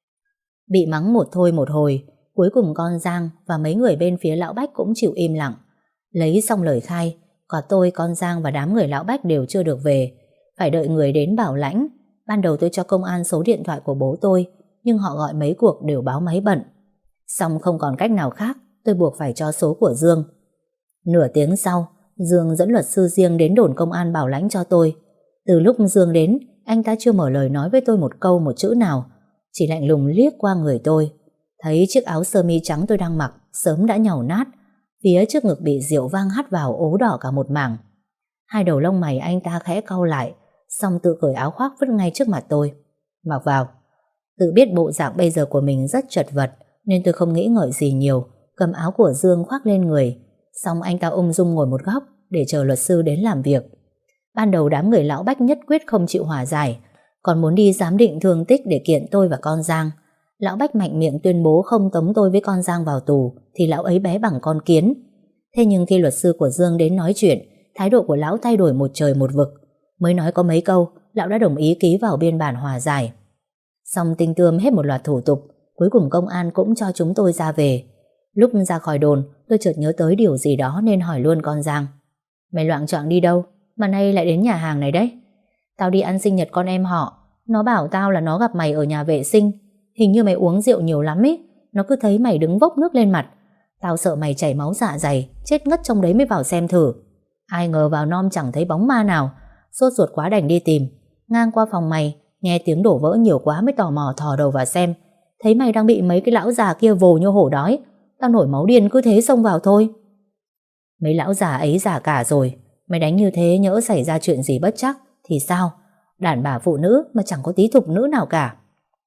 Bị mắng một thôi một hồi, cuối cùng con Giang và mấy người bên phía lão Bách cũng chịu im lặng. Lấy xong lời khai, cả tôi, con Giang và đám người lão Bách đều chưa được về. Phải đợi người đến bảo lãnh. Ban đầu tôi cho công an số điện thoại của bố tôi, nhưng họ gọi mấy cuộc đều báo máy bận. Xong không còn cách nào khác, tôi buộc phải cho số của Dương. Nửa tiếng sau, Dương dẫn luật sư riêng đến đồn công an bảo lãnh cho tôi. Từ lúc Dương đến, anh ta chưa mở lời nói với tôi một câu một chữ nào, chỉ lạnh lùng liếc qua người tôi. Thấy chiếc áo sơ mi trắng tôi đang mặc sớm đã nhàu nát, phía trước ngực bị rượu vang hắt vào ố đỏ cả một mảng. Hai đầu lông mày anh ta khẽ cau lại, xong tự cởi áo khoác vứt ngay trước mặt tôi. Mặc vào. Tự biết bộ dạng bây giờ của mình rất chật vật, nên tôi không nghĩ ngợi gì nhiều, cầm áo của Dương khoác lên người. Xong anh ta ung dung ngồi một góc để chờ luật sư đến làm việc. Ban đầu đám người lão Bách nhất quyết không chịu hòa giải, còn muốn đi giám định thương tích để kiện tôi và con Giang. Lão Bách mạnh miệng tuyên bố không tống tôi với con Giang vào tù thì lão ấy bé bằng con kiến. Thế nhưng khi luật sư của Dương đến nói chuyện, thái độ của lão thay đổi một trời một vực. Mới nói có mấy câu, lão đã đồng ý ký vào biên bản hòa giải. Xong tinh tươm hết một loạt thủ tục, cuối cùng công an cũng cho chúng tôi ra về. Lúc ra khỏi đồn, tôi chợt nhớ tới điều gì đó nên hỏi luôn con Giang. Mày loạng choạng đi đâu mà nay lại đến nhà hàng này đấy? Tao đi ăn sinh nhật con em họ. Nó bảo tao là nó gặp mày ở nhà vệ sinh. Hình như mày uống rượu nhiều lắm ý. Nó cứ thấy mày đứng vốc nước lên mặt. Tao sợ mày chảy máu dạ dày, chết ngất trong đấy mới vào xem thử. Ai ngờ vào nom chẳng thấy bóng ma nào. Sốt ruột quá đành đi tìm. Ngang qua phòng mày, nghe tiếng đổ vỡ nhiều quá mới tò mò thò đầu vào xem. Thấy mày đang bị mấy cái lão già kia vồ như hổ đói. Tao nổi máu điên cứ thế xông vào thôi. Mấy lão già ấy già cả rồi. Mày đánh như thế nhỡ xảy ra chuyện gì bất trắc thì sao? Đàn bà phụ nữ mà chẳng có tí thục nữ nào cả.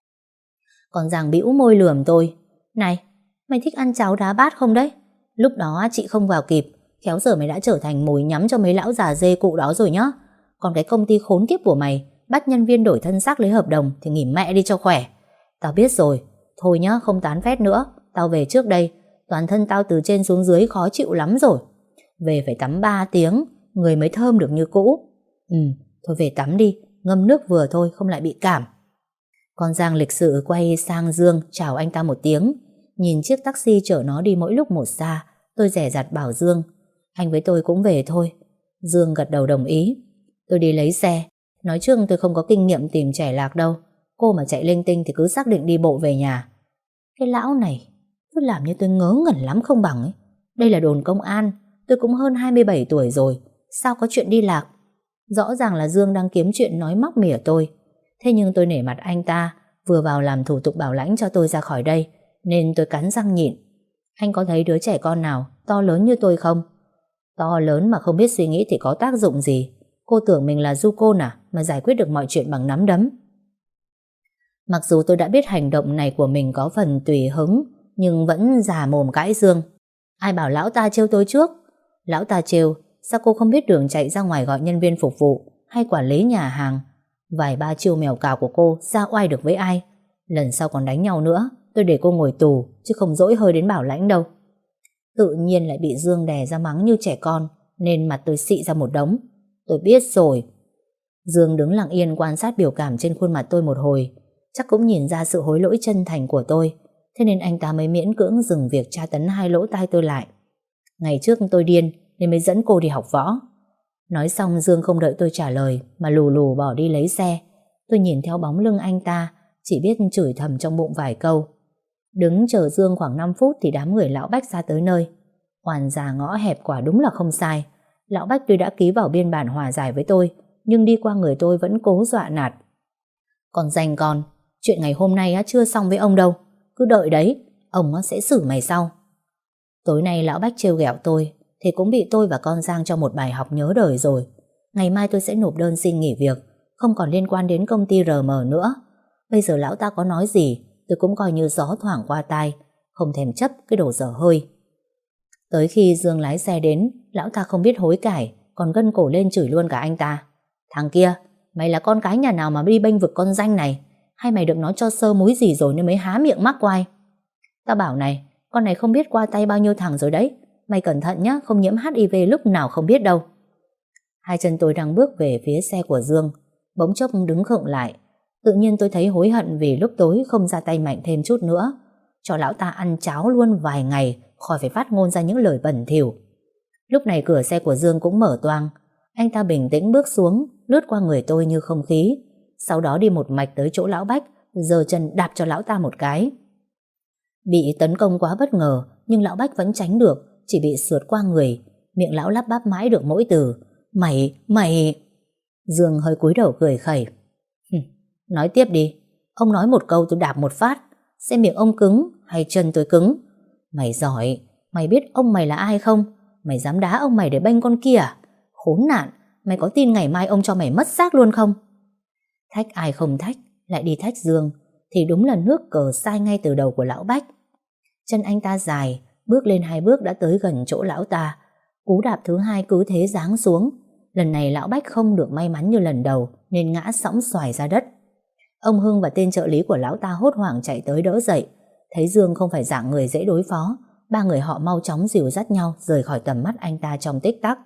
Còn Giang bĩu môi lườm tôi. Này, mày thích ăn cháo đá bát không đấy? Lúc đó chị không vào kịp, khéo giờ mày đã trở thành mồi nhắm cho mấy lão già dê cụ đó rồi nhá. Còn cái công ty khốn kiếp của mày bắt nhân viên đổi thân xác lấy hợp đồng thì nghỉ mẹ đi cho khỏe. Tao biết rồi. Thôi nhá, không tán phét nữa. Tao về trước đây. Toàn thân tao từ trên xuống dưới khó chịu lắm rồi. Về phải tắm 3 tiếng, người mới thơm được như cũ. Thôi về tắm đi, ngâm nước vừa thôi không lại bị cảm. Con Giang lịch sự quay sang Dương chào anh ta một tiếng. Nhìn chiếc taxi chở nó đi mỗi lúc một xa, tôi dè dặt bảo Dương, anh với tôi cũng về thôi. Dương gật đầu đồng ý. Tôi đi lấy xe. Nói chung tôi không có kinh nghiệm tìm trẻ lạc đâu. Cô mà chạy linh tinh thì cứ xác định đi bộ về nhà. Cái lão này cứ làm như tôi ngớ ngẩn lắm không bằng ấy. Đây là đồn công an. Tôi cũng hơn 27 tuổi rồi. Sao có chuyện đi lạc? Rõ ràng là Dương đang kiếm chuyện nói móc mỉa tôi. Thế nhưng tôi nể mặt anh ta, vừa vào làm thủ tục bảo lãnh cho tôi ra khỏi đây, nên tôi cắn răng nhịn. Anh có thấy đứa trẻ con nào to lớn như tôi không? To lớn mà không biết suy nghĩ thì có tác dụng gì? Cô tưởng mình là du côn à mà giải quyết được mọi chuyện bằng nắm đấm? Mặc dù tôi đã biết hành động này của mình có phần tùy hứng, nhưng vẫn già mồm cãi Dương. Ai bảo lão ta trêu tôi trước? Lão ta trêu, sao cô không biết đường chạy ra ngoài gọi nhân viên phục vụ hay quản lý nhà hàng? Vài ba chiêu mèo cào của cô ra oai được với ai? Lần sau còn đánh nhau nữa, tôi để cô ngồi tù chứ không dỗi hơi đến bảo lãnh đâu. Tự nhiên lại bị Dương đè ra mắng như trẻ con, nên mặt tôi xị ra một đống. Tôi biết rồi. Dương đứng lặng yên quan sát biểu cảm trên khuôn mặt tôi một hồi, chắc cũng nhìn ra sự hối lỗi chân thành của tôi. Thế nên anh ta mới miễn cưỡng dừng việc tra tấn hai lỗ tai tôi lại. Ngày trước tôi điên nên mới dẫn cô đi học võ. Nói xong Dương không đợi tôi trả lời mà lù lù bỏ đi lấy xe. Tôi nhìn theo bóng lưng anh ta, chỉ biết chửi thầm trong bụng vài câu. Đứng chờ Dương khoảng 5 phút thì đám người lão Bách ra tới nơi. Hoàn già ngõ hẹp quả đúng là không sai. Lão Bách tuy đã ký vào biên bản hòa giải với tôi, nhưng đi qua người tôi vẫn cố dọa nạt. Còn dành con, chuyện ngày hôm nay chưa xong với ông đâu. Cứ đợi đấy, ông sẽ xử mày sau. Tối nay lão Bách trêu ghẹo tôi thì cũng bị tôi và con Giang cho một bài học nhớ đời rồi. Ngày mai tôi sẽ nộp đơn xin nghỉ việc, không còn liên quan đến công ty RM nữa. Bây giờ lão ta có nói gì tôi cũng coi như gió thoảng qua tai, không thèm chấp cái đồ dở hơi. Tới khi Dương lái xe đến, lão ta không biết hối cải, còn gân cổ lên chửi luôn cả anh ta. Thằng kia, mày là con cái nhà nào mà đi bênh vực con Danh này? Hay mày được nó cho sơ múi gì rồi nên mới há miệng mắc quai? Tao bảo này, con này không biết qua tay bao nhiêu thằng rồi đấy. Mày cẩn thận nhá, không nhiễm HIV lúc nào không biết đâu. Hai chân tôi đang bước về phía xe của Dương, bỗng chốc đứng khựng lại. Tự nhiên tôi thấy hối hận vì lúc tối không ra tay mạnh thêm chút nữa, cho lão ta ăn cháo luôn vài ngày, khỏi phải phát ngôn ra những lời bẩn thỉu. Lúc này cửa xe của Dương cũng mở toang. Anh ta bình tĩnh bước xuống, lướt qua người tôi như không khí, sau đó đi một mạch tới chỗ lão Bách, giơ chân đạp cho lão ta một cái. Bị tấn công quá bất ngờ, nhưng lão Bách vẫn tránh được, chỉ bị sượt qua người. Miệng lão lắp bắp mãi được mỗi từ Mày. Dương hơi cúi đầu cười khẩy. Nói tiếp đi. Ông nói một câu tôi đạp một phát, xem miệng ông cứng hay chân tôi cứng. Mày giỏi. Mày biết ông mày là ai không? Mày dám đá ông mày để bênh con kia à? Khốn nạn. Mày có tin ngày mai ông cho mày mất xác luôn không? Thách ai không thách, lại đi thách Dương, thì đúng là nước cờ sai ngay từ đầu của lão Bách. Chân anh ta dài, bước lên 2 bước đã tới gần chỗ lão ta. Cú đạp thứ 2 cứ thế giáng xuống. Lần này lão Bách không được may mắn như lần đầu nên ngã sõng xoài ra đất. Ông Hưng và tên trợ lý của lão ta hốt hoảng chạy tới đỡ dậy. Thấy Dương không phải dạng người dễ đối phó, ba người họ mau chóng dìu dắt nhau rời khỏi tầm mắt anh ta trong tích tắc.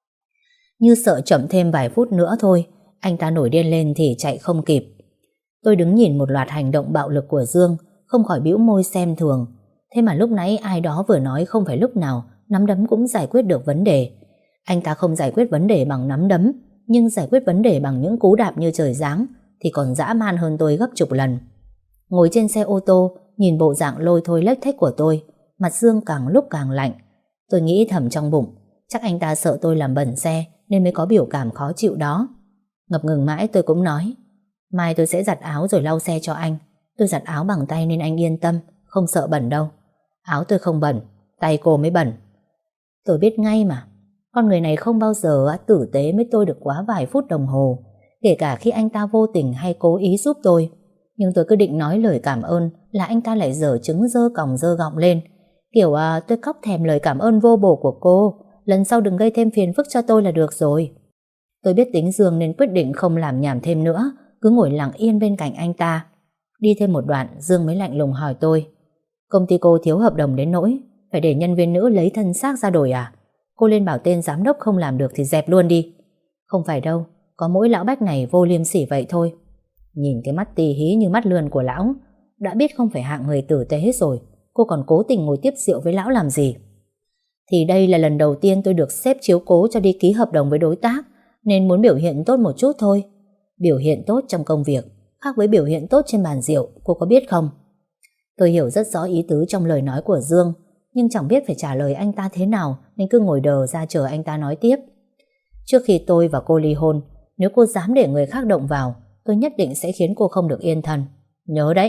Như sợ chậm thêm vài phút nữa thôi, anh ta nổi điên lên thì chạy không kịp. Tôi đứng nhìn một loạt hành động bạo lực của Dương, không khỏi bĩu môi xem thường. Thế mà lúc nãy ai đó vừa nói không phải lúc nào nắm đấm cũng giải quyết được vấn đề. Anh ta không giải quyết vấn đề bằng nắm đấm, nhưng giải quyết vấn đề bằng những cú đạp như trời giáng thì còn dã man hơn tôi gấp chục lần. Ngồi trên xe ô tô, nhìn bộ dạng lôi thôi lếch thếch của tôi, mặt Dương càng lúc càng lạnh. Tôi nghĩ thầm trong bụng, chắc anh ta sợ tôi làm bẩn xe nên mới có biểu cảm khó chịu đó. Ngập ngừng mãi tôi cũng nói, mai tôi sẽ giặt áo rồi lau xe cho anh. Tôi giặt áo bằng tay nên anh yên tâm, không sợ bẩn đâu. Áo tôi không bẩn, tay cô mới bẩn. Tôi biết ngay mà, con người này không bao giờ tử tế với tôi được quá vài phút đồng hồ, kể cả khi anh ta vô tình hay cố ý giúp tôi. Nhưng tôi cứ định nói lời cảm ơn là anh ta lại giở trứng dơ còng dơ gọng lên. Kiểu tôi cóc thèm lời cảm ơn vô bổ của cô, lần sau đừng gây thêm phiền phức cho tôi là được rồi. Tôi biết tính Dương nên quyết định không làm nhảm thêm nữa, cứ ngồi lặng yên bên cạnh anh ta. Đi thêm một đoạn, Dương mới lạnh lùng hỏi tôi, công ty cô thiếu hợp đồng đến nỗi phải để nhân viên nữ lấy thân xác ra đổi à? Cô lên bảo tên giám đốc không làm được thì dẹp luôn đi. Không phải đâu, có mỗi lão Bách này vô liêm sỉ vậy thôi. Nhìn cái mắt tì hí như mắt lươn của lão, đã biết không phải hạng người tử tế hết rồi, cô còn cố tình ngồi tiếp rượu với lão làm gì? Thì đây là lần đầu tiên tôi được sếp chiếu cố cho đi ký hợp đồng với đối tác, nên muốn biểu hiện tốt một chút thôi. Biểu hiện tốt trong công việc khác với biểu hiện tốt trên bàn rượu, cô có biết không? Tôi hiểu rất rõ ý tứ trong lời nói của Dương, nhưng chẳng biết phải trả lời anh ta thế nào nên cứ ngồi đờ ra chờ anh ta nói tiếp. Trước khi tôi và cô ly hôn, nếu cô dám để người khác động vào, tôi nhất định sẽ khiến cô không được yên thân. Nhớ đấy.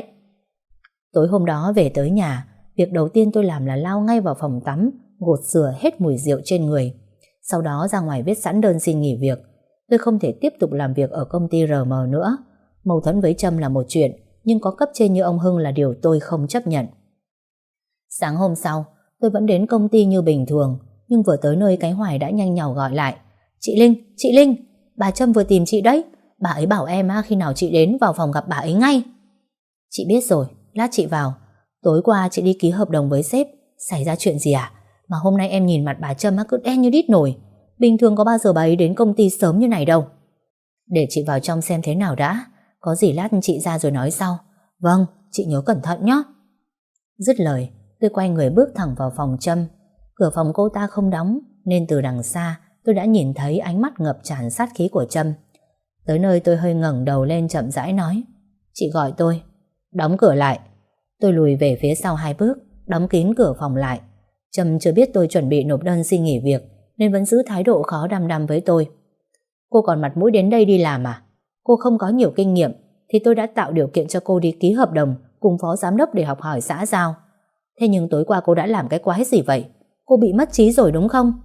Tối hôm đó về tới nhà, việc đầu tiên tôi làm là lao ngay vào phòng tắm, gột rửa hết mùi rượu trên người. Sau đó ra ngoài viết sẵn đơn xin nghỉ việc. Tôi không thể tiếp tục làm việc ở công ty RM nữa. Mâu thuẫn với Trâm là một chuyện, nhưng có cấp trên như ông Hưng là điều tôi không chấp nhận. Sáng hôm sau, tôi vẫn đến công ty như bình thường, nhưng vừa tới nơi cái Hoài đã nhanh nhảu gọi lại. Chị Linh, bà Trâm vừa tìm chị đấy. Bà ấy bảo em khi nào chị đến vào phòng gặp bà ấy ngay. Chị biết rồi, lát chị vào. Tối qua chị đi ký hợp đồng với sếp, xảy ra chuyện gì à? Mà hôm nay em nhìn mặt bà Trâm cứ đen như đít nổi. Bình thường có bao giờ bà ấy đến công ty sớm như này đâu. Để chị vào trong xem thế nào đã. Có gì lát chị ra rồi nói sau. Vâng, chị nhớ cẩn thận nhé. Dứt lời, tôi quay người bước thẳng vào phòng Trâm. Cửa phòng cô ta không đóng, nên từ đằng xa tôi đã nhìn thấy ánh mắt ngập tràn sát khí của Trâm. Tới nơi tôi hơi ngẩng đầu lên chậm rãi nói, chị gọi tôi. Đóng cửa lại. Tôi lùi về phía sau 2 bước, đóng kín cửa phòng lại. Trâm chưa biết tôi chuẩn bị nộp đơn xin nghỉ việc nên vẫn giữ thái độ khó đăm đăm với tôi. Cô còn mặt mũi đến đây đi làm à? Cô không có nhiều kinh nghiệm thì tôi đã tạo điều kiện cho cô đi ký hợp đồng cùng phó giám đốc để học hỏi xã giao. Thế nhưng tối qua cô đã làm cái quái gì vậy? Cô bị mất trí rồi đúng không?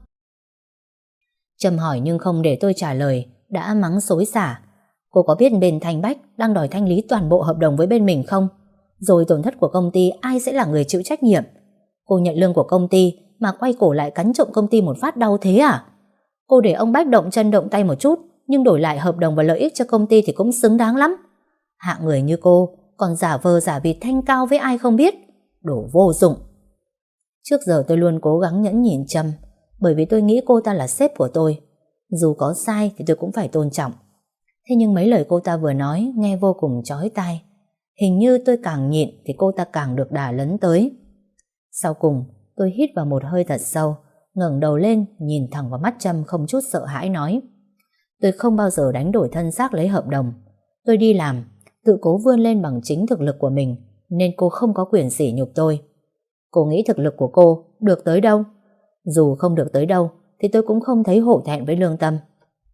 Trâm hỏi nhưng không để tôi trả lời, đã mắng xối xả. Cô có biết bên Thanh Bách đang đòi thanh lý toàn bộ hợp đồng với bên mình không? Rồi tổn thất của công ty ai sẽ là người chịu trách nhiệm? Cô nhận lương của công ty mà quay cổ lại cắn trộm công ty một phát đau thế à? Cô để ông Bách động chân động tay một chút, nhưng đổi lại hợp đồng và lợi ích cho công ty thì cũng xứng đáng lắm. Hạng người như cô còn giả vờ giả vịt thanh cao với ai không biết. Đồ vô dụng. Trước giờ tôi luôn cố gắng nhẫn nhịn Trâm, bởi vì tôi nghĩ cô ta là sếp của tôi. Dù có sai thì tôi cũng phải tôn trọng. Thế nhưng mấy lời cô ta vừa nói nghe vô cùng chói tai. Hình như tôi càng nhịn thì cô ta càng được đà lấn tới. Sau cùng tôi hít vào một hơi thật sâu, ngẩng đầu lên nhìn thẳng vào mắt Trâm không chút sợ hãi nói, tôi không bao giờ đánh đổi thân xác lấy hợp đồng. Tôi đi làm, tự cố vươn lên bằng chính thực lực của mình, nên cô không có quyền sỉ nhục tôi. Cô nghĩ thực lực của cô được tới đâu? Dù không được tới đâu thì tôi cũng không thấy hổ thẹn với lương tâm.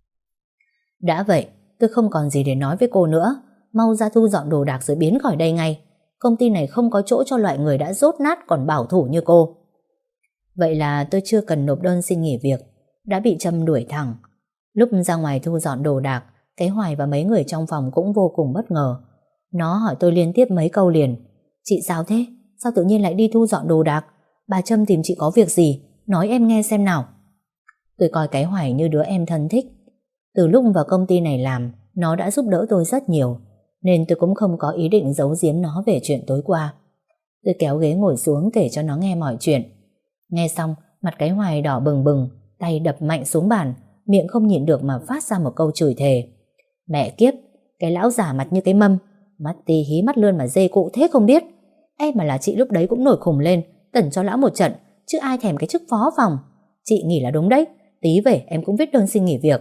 Đã vậy, tôi không còn gì để nói với cô nữa. Mau ra thu dọn đồ đạc rồi biến khỏi đây ngay. Công ty này không có chỗ cho loại người đã dốt nát còn bảo thủ như cô. Vậy là tôi chưa cần nộp đơn xin nghỉ việc, đã bị Trâm đuổi thẳng. Lúc ra ngoài thu dọn đồ đạc, cái Hoài và mấy người trong phòng cũng vô cùng bất ngờ. Nó hỏi tôi liên tiếp mấy câu liền. Chị sao thế? Sao tự nhiên lại đi thu dọn đồ đạc? Bà Trâm tìm chị có việc gì? Nói em nghe xem nào. Tôi coi cái Hoài như đứa em thân thích. Từ lúc vào công ty này làm, nó đã giúp đỡ tôi rất nhiều, nên tôi cũng không có ý định giấu giếm nó về chuyện tối qua. Tôi kéo ghế ngồi xuống kể cho nó nghe mọi chuyện. Nghe xong, mặt cái Hoài đỏ bừng bừng, tay đập mạnh xuống bàn, miệng không nhịn được mà phát ra một câu chửi thề. Mẹ kiếp, cái lão giả mặt như cái mâm, mắt tí hí mắt lươn mà dê cụ thế không biết. Em mà là chị lúc đấy cũng nổi khùng lên, tẩn cho lão một trận, chứ ai thèm cái chức phó phòng. Chị nghỉ là đúng đấy, tí về em cũng viết đơn xin nghỉ việc.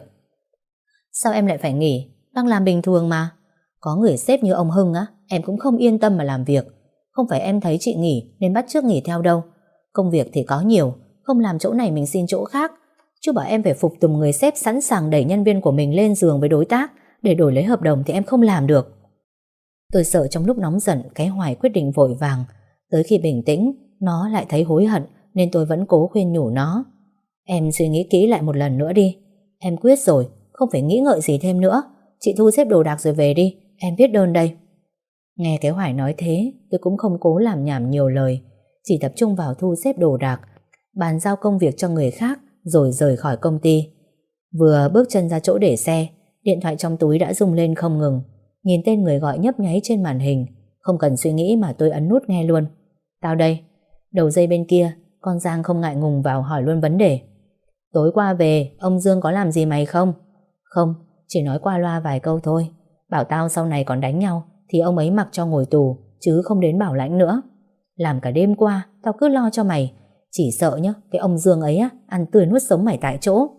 Sao em lại phải nghỉ? Đang làm bình thường mà. Có người sếp như ông Hưng á, em cũng không yên tâm mà làm việc. Không phải em thấy chị nghỉ nên bắt chước nghỉ theo đâu. Công việc thì có nhiều, không làm chỗ này mình xin chỗ khác. Chứ bảo em phải phục tùng người sếp sẵn sàng đẩy nhân viên của mình lên giường với đối tác để đổi lấy hợp đồng thì em không làm được. Tôi sợ trong lúc nóng giận cái Hoài quyết định vội vàng. Tới khi bình tĩnh, nó lại thấy hối hận, nên tôi vẫn cố khuyên nhủ nó. Em suy nghĩ kỹ lại một lần nữa đi. Em quyết rồi, không phải nghĩ ngợi gì thêm nữa. Chị thu xếp đồ đạc rồi về đi, em viết đơn đây. Nghe cái Hoài nói thế, tôi cũng không cố làm nhảm nhiều lời, chỉ tập trung vào thu xếp đồ đạc, bàn giao công việc cho người khác rồi rời khỏi công ty. Vừa bước chân ra chỗ để xe, điện thoại trong túi đã rung lên không ngừng. Nhìn tên người gọi nhấp nháy trên màn hình, không cần suy nghĩ mà tôi ấn nút nghe luôn. Tao đây. Đầu dây bên kia, con Giang không ngại ngùng vào hỏi luôn vấn đề. Tối qua về, ông Dương có làm gì mày không? Không, chỉ nói qua loa vài câu thôi. Bảo tao sau này còn đánh nhau thì ông ấy mặc cho ngồi tù, chứ không đến bảo lãnh nữa. Làm cả đêm qua, tao cứ lo cho mày. Chỉ sợ nhá, cái ông Dương ấy á, ăn tươi nuốt sống mày tại chỗ.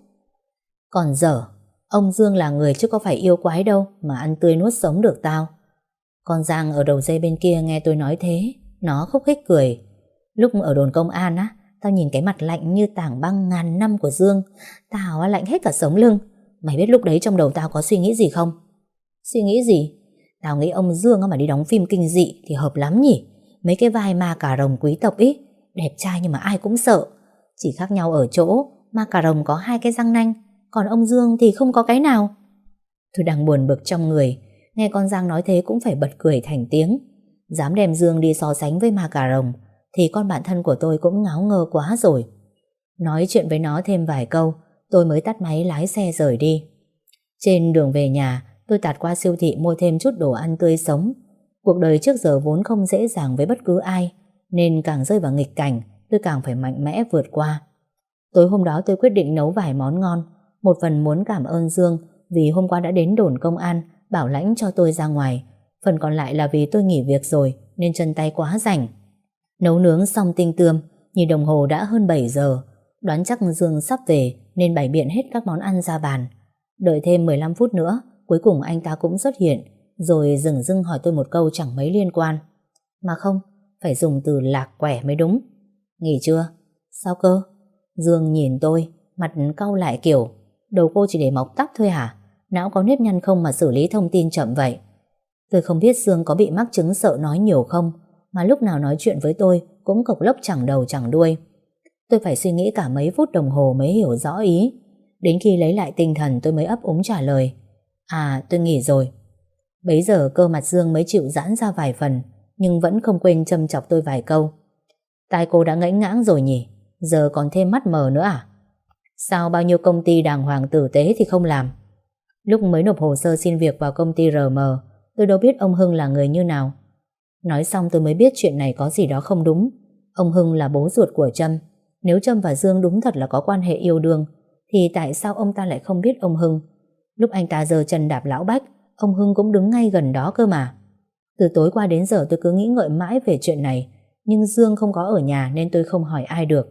Còn dở, ông Dương là người chứ có phải yêu quái đâu mà ăn tươi nuốt sống được tao. Con Giang ở đầu dây bên kia nghe tôi nói thế, nó khúc khích cười. Lúc ở đồn công an á, tao nhìn cái mặt lạnh như tảng băng ngàn năm của Dương, tao á lạnh hết cả sống lưng. Mày biết lúc đấy trong đầu tao có suy nghĩ gì không? Suy nghĩ gì? Tao nghĩ ông Dương mà đi đóng phim kinh dị thì hợp lắm nhỉ. Mấy cái vai ma cà rồng quý tộc ý, đẹp trai nhưng mà ai cũng sợ. Chỉ khác nhau ở chỗ ma cà rồng có 2 cái răng nanh, còn ông Dương thì không có cái nào. Tôi đang buồn bực trong người, nghe con Giang nói thế cũng phải bật cười thành tiếng. Dám đem Dương đi so sánh với ma cà rồng thì con bạn thân của tôi cũng ngáo ngơ quá rồi. Nói chuyện với nó thêm vài câu, tôi mới tắt máy lái xe rời đi. Trên đường về nhà, tôi tạt qua siêu thị mua thêm chút đồ ăn tươi sống. Cuộc đời trước giờ vốn không dễ dàng với bất cứ ai, nên càng rơi vào nghịch cảnh, tôi càng phải mạnh mẽ vượt qua. Tối hôm đó tôi quyết định nấu vài món ngon. Một phần muốn cảm ơn Dương vì hôm qua đã đến đồn công an bảo lãnh cho tôi ra ngoài. Phần còn lại là vì tôi nghỉ việc rồi nên chân tay quá rảnh. Nấu nướng xong tinh tươm, nhìn đồng hồ đã hơn 7 giờ. Đoán chắc Dương sắp về nên bày biện hết các món ăn ra bàn. Đợi thêm 15 phút nữa, cuối cùng anh ta cũng xuất hiện, rồi dửng dưng hỏi tôi một câu chẳng mấy liên quan. Mà không, phải dùng từ lạc quẻ mới đúng. Nghỉ chưa? Sao cơ? Dương nhìn tôi, mặt cau lại kiểu, đầu cô chỉ để mọc tóc thôi hả? Não có nếp nhăn không mà xử lý thông tin chậm vậy? Tôi không biết Dương có bị mắc chứng sợ nói nhiều không, mà lúc nào nói chuyện với tôi cũng cộc lốc chẳng đầu chẳng đuôi. Tôi phải suy nghĩ cả mấy phút đồng hồ mới hiểu rõ ý. Đến khi lấy lại tinh thần tôi mới ấp úng trả lời. À, tôi nghỉ rồi. Bấy giờ cơ mặt Dương mới chịu giãn ra vài phần, nhưng vẫn không quên châm chọc tôi vài câu. Tai cô đã ngẫy ngãng rồi nhỉ? Giờ còn thêm mắt mờ nữa à? Sao bao nhiêu công ty đàng hoàng tử tế thì không làm? Lúc mới nộp hồ sơ xin việc vào công ty RM, tôi đâu biết ông Hưng là người như nào. Nói xong tôi mới biết chuyện này có gì đó không đúng. Ông Hưng là bố ruột của Trâm. Nếu Trâm và Dương đúng thật là có quan hệ yêu đương, thì tại sao ông ta lại không biết ông Hưng? Lúc anh ta giơ chân đạp lão Bách, ông Hưng cũng đứng ngay gần đó cơ mà. Từ tối qua đến giờ tôi cứ nghĩ ngợi mãi về chuyện này, nhưng Dương không có ở nhà nên tôi không hỏi ai được.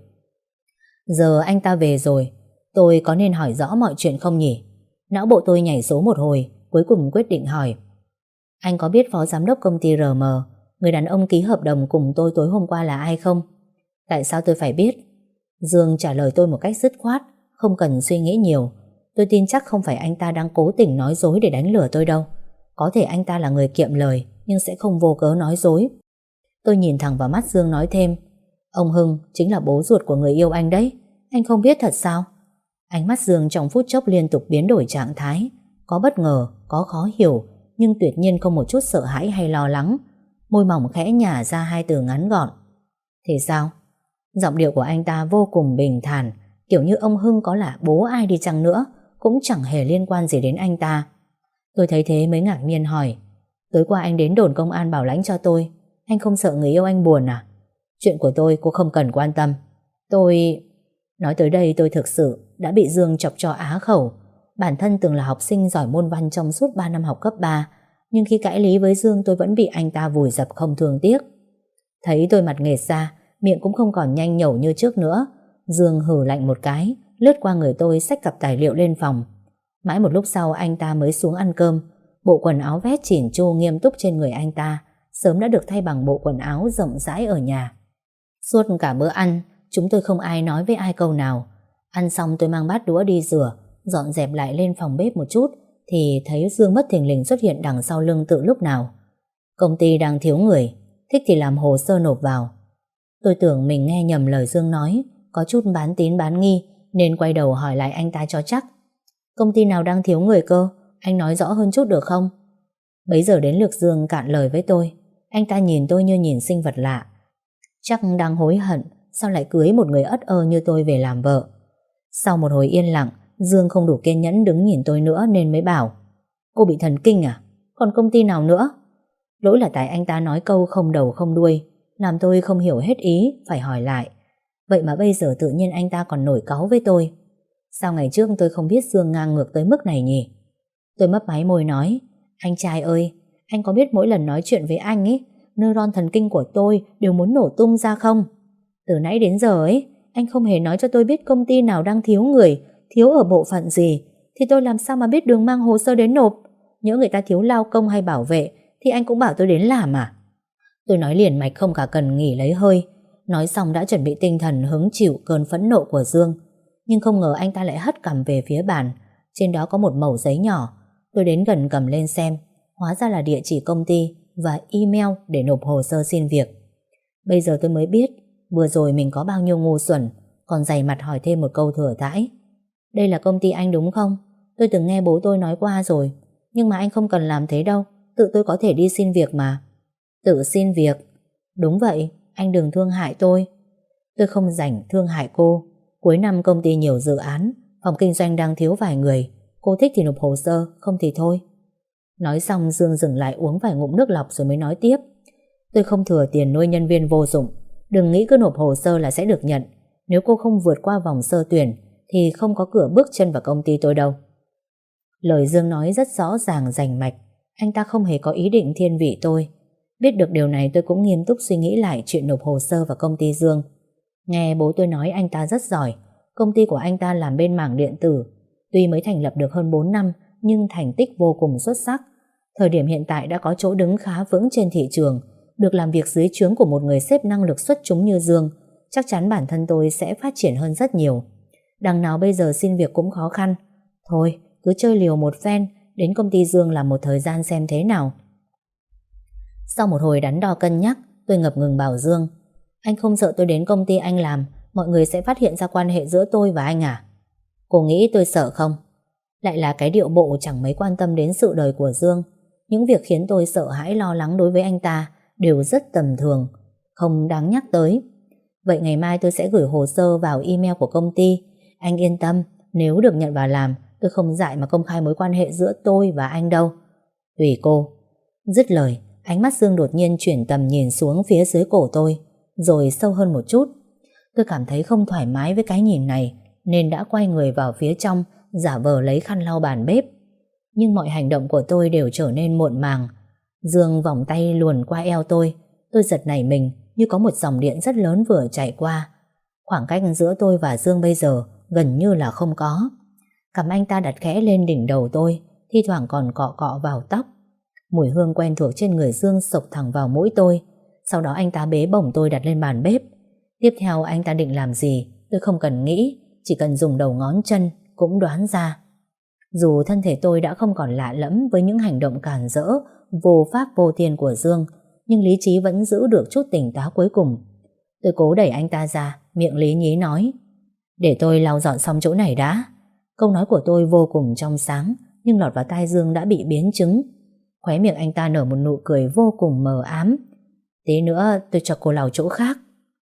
Giờ anh ta về rồi, tôi có nên hỏi rõ mọi chuyện không nhỉ? Não bộ tôi nhảy số một hồi, cuối cùng quyết định hỏi. Anh có biết phó giám đốc công ty RM, người đàn ông ký hợp đồng cùng tôi tối hôm qua là ai không? Tại sao tôi phải biết? Dương trả lời tôi một cách dứt khoát, không cần suy nghĩ nhiều. Tôi tin chắc không phải anh ta đang cố tình nói dối để đánh lừa tôi đâu. Có thể anh ta là người kiệm lời, nhưng sẽ không vô cớ nói dối. Tôi nhìn thẳng vào mắt Dương nói thêm. Ông Hưng chính là bố ruột của người yêu anh đấy. Anh không biết thật sao? Ánh mắt Dương trong phút chốc liên tục biến đổi trạng thái. Có bất ngờ, có khó hiểu, nhưng tuyệt nhiên không một chút sợ hãi hay lo lắng. Môi mỏng khẽ nhả ra 2 từ ngắn gọn. Thì sao? Giọng điệu của anh ta vô cùng bình thản, kiểu như ông Hưng có là bố ai đi chăng nữa cũng chẳng hề liên quan gì đến anh ta. Tôi thấy thế mới ngạc nhiên hỏi: tối qua anh đến đồn công an bảo lãnh cho tôi, anh không sợ người yêu anh buồn à? Chuyện của tôi cô không cần quan tâm. Tôi... Nói tới đây tôi thực sự đã bị Dương chọc cho á khẩu. Bản thân từng là học sinh giỏi môn văn trong suốt 3 năm học cấp 3, nhưng khi cãi lý với Dương tôi vẫn bị anh ta vùi dập không thương tiếc. Thấy tôi mặt nghệt ra, miệng cũng không còn nhanh nhẩu như trước nữa, Dương hừ lạnh một cái, lướt qua người tôi xách cặp tài liệu lên phòng. Mãi một lúc sau anh ta mới xuống ăn cơm. Bộ quần áo vest chỉn chu nghiêm túc trên người anh ta sớm đã được thay bằng bộ quần áo rộng rãi ở nhà. Suốt cả bữa ăn, chúng tôi không ai nói với ai câu nào. Ăn xong tôi mang bát đũa đi rửa, dọn dẹp lại lên phòng bếp một chút thì thấy Dương bất thình lình xuất hiện đằng sau lưng từ lúc nào. Công ty đang thiếu người, thích thì làm hồ sơ nộp vào. Tôi tưởng mình nghe nhầm lời Dương nói, có chút bán tín bán nghi nên quay đầu hỏi lại anh ta cho chắc. Công ty nào đang thiếu người cơ? Anh nói rõ hơn chút được không? Bấy giờ đến lượt Dương cạn lời với tôi. Anh ta nhìn tôi như nhìn sinh vật lạ. Chắc đang hối hận sao lại cưới một người ất ơ như tôi về làm vợ. Sau một hồi yên lặng, Dương không đủ kiên nhẫn đứng nhìn tôi nữa nên mới bảo: cô bị thần kinh à? Còn công ty nào nữa? Lỗi là tại anh ta nói câu không đầu không đuôi, làm tôi không hiểu hết ý, phải hỏi lại. Vậy mà bây giờ tự nhiên anh ta còn nổi cáu với tôi. Sao ngày trước tôi không biết Dương ngang ngược tới mức này nhỉ? Tôi mấp máy môi nói: anh trai ơi, anh có biết mỗi lần nói chuyện với anh ấy, neuron thần kinh của tôi đều muốn nổ tung ra không? Từ nãy đến giờ ấy, anh không hề nói cho tôi biết công ty nào đang thiếu người, thiếu ở bộ phận gì, thì tôi làm sao mà biết đường mang hồ sơ đến nộp? Nhỡ người ta thiếu lao công hay bảo vệ thì anh cũng bảo tôi đến làm à? Tôi nói liền mạch không cả cần nghỉ lấy hơi. Nói xong đã chuẩn bị tinh thần hứng chịu cơn phẫn nộ của Dương. Nhưng không ngờ anh ta lại hất cằm về phía bàn. Trên đó có một mẩu giấy nhỏ. Tôi đến gần cầm lên xem. Hóa ra là địa chỉ công ty và email để nộp hồ sơ xin việc. Bây giờ tôi mới biết vừa rồi mình có bao nhiêu ngu xuẩn, còn dày mặt hỏi thêm một câu thừa thãi. Đây là công ty anh đúng không? Tôi từng nghe bố tôi nói qua rồi. Nhưng mà anh không cần làm thế đâu, tự tôi có thể đi xin việc mà. Tự xin việc? Đúng vậy, anh đừng thương hại tôi. Tôi không rảnh thương hại cô. Cuối năm công ty nhiều dự án, phòng kinh doanh đang thiếu vài người. Cô thích thì nộp hồ sơ, không thì thôi. Nói xong Dương dừng lại uống vài ngụm nước lọc rồi mới nói tiếp. Tôi không thừa tiền nuôi nhân viên vô dụng. Đừng nghĩ cứ nộp hồ sơ là sẽ được nhận. Nếu cô không vượt qua vòng sơ tuyển thì không có cửa bước chân vào công ty tôi đâu. Lời Dương nói rất rõ ràng rành mạch. Anh ta không hề có ý định thiên vị tôi. Biết được điều này tôi cũng nghiêm túc suy nghĩ lại chuyện nộp hồ sơ vào công ty Dương. Nghe bố tôi nói anh ta rất giỏi. Công ty của anh ta làm bên mảng điện tử. Tuy mới thành lập được hơn 4 năm nhưng thành tích vô cùng xuất sắc. Thời điểm hiện tại đã có chỗ đứng khá vững trên thị trường. Được làm việc dưới trướng của một người sếp năng lực xuất chúng như Dương, chắc chắn bản thân tôi sẽ phát triển hơn rất nhiều. Đằng nào bây giờ xin việc cũng khó khăn. Thôi, cứ chơi liều một phen, đến công ty Dương làm một thời gian xem thế nào. Sau một hồi đắn đo cân nhắc, tôi ngập ngừng bảo Dương: anh không sợ tôi đến công ty anh làm, mọi người sẽ phát hiện ra quan hệ giữa tôi và anh à? Cô nghĩ tôi sợ không? Lại là cái điệu bộ chẳng mấy quan tâm đến sự đời của Dương. Những việc khiến tôi sợ hãi lo lắng đối với anh ta đều rất tầm thường, không đáng nhắc tới. Vậy ngày mai tôi sẽ gửi hồ sơ vào email của công ty. Anh yên tâm, nếu được nhận vào làm, tôi không dại mà công khai mối quan hệ giữa tôi và anh đâu. Tùy cô. Dứt lời, ánh mắt Dương đột nhiên chuyển tầm nhìn xuống phía dưới cổ tôi, rồi sâu hơn một chút. Tôi cảm thấy không thoải mái với cái nhìn này, nên đã quay người vào phía trong, giả vờ lấy khăn lau bàn bếp. Nhưng mọi hành động của tôi đều trở nên muộn màng. Dương vòng tay luồn qua eo tôi giật nảy mình như có một dòng điện rất lớn vừa chạy qua. Khoảng cách giữa tôi và Dương bây giờ gần như là không có. Cầm anh ta đặt khẽ lên đỉnh đầu tôi, thi thoảng còn cọ cọ vào tóc. Mùi hương quen thuộc trên người Dương xộc thẳng vào mũi tôi. Sau đó anh ta bế bổng tôi đặt lên bàn bếp. Tiếp theo anh ta định làm gì tôi không cần nghĩ, chỉ cần dùng đầu ngón chân cũng đoán ra. Dù thân thể tôi đã không còn lạ lẫm với những hành động càn rỡ, vô pháp vô thiên của Dương, nhưng lý trí vẫn giữ được chút tỉnh táo cuối cùng. Tôi cố đẩy anh ta ra, miệng lý nhí nói: để tôi lau dọn xong chỗ này đã. Câu nói của tôi vô cùng trong sáng, nhưng lọt vào tai Dương đã bị biến chứng. Khóe miệng anh ta nở một nụ cười vô cùng mờ ám. Tí nữa tôi cho cô lau chỗ khác.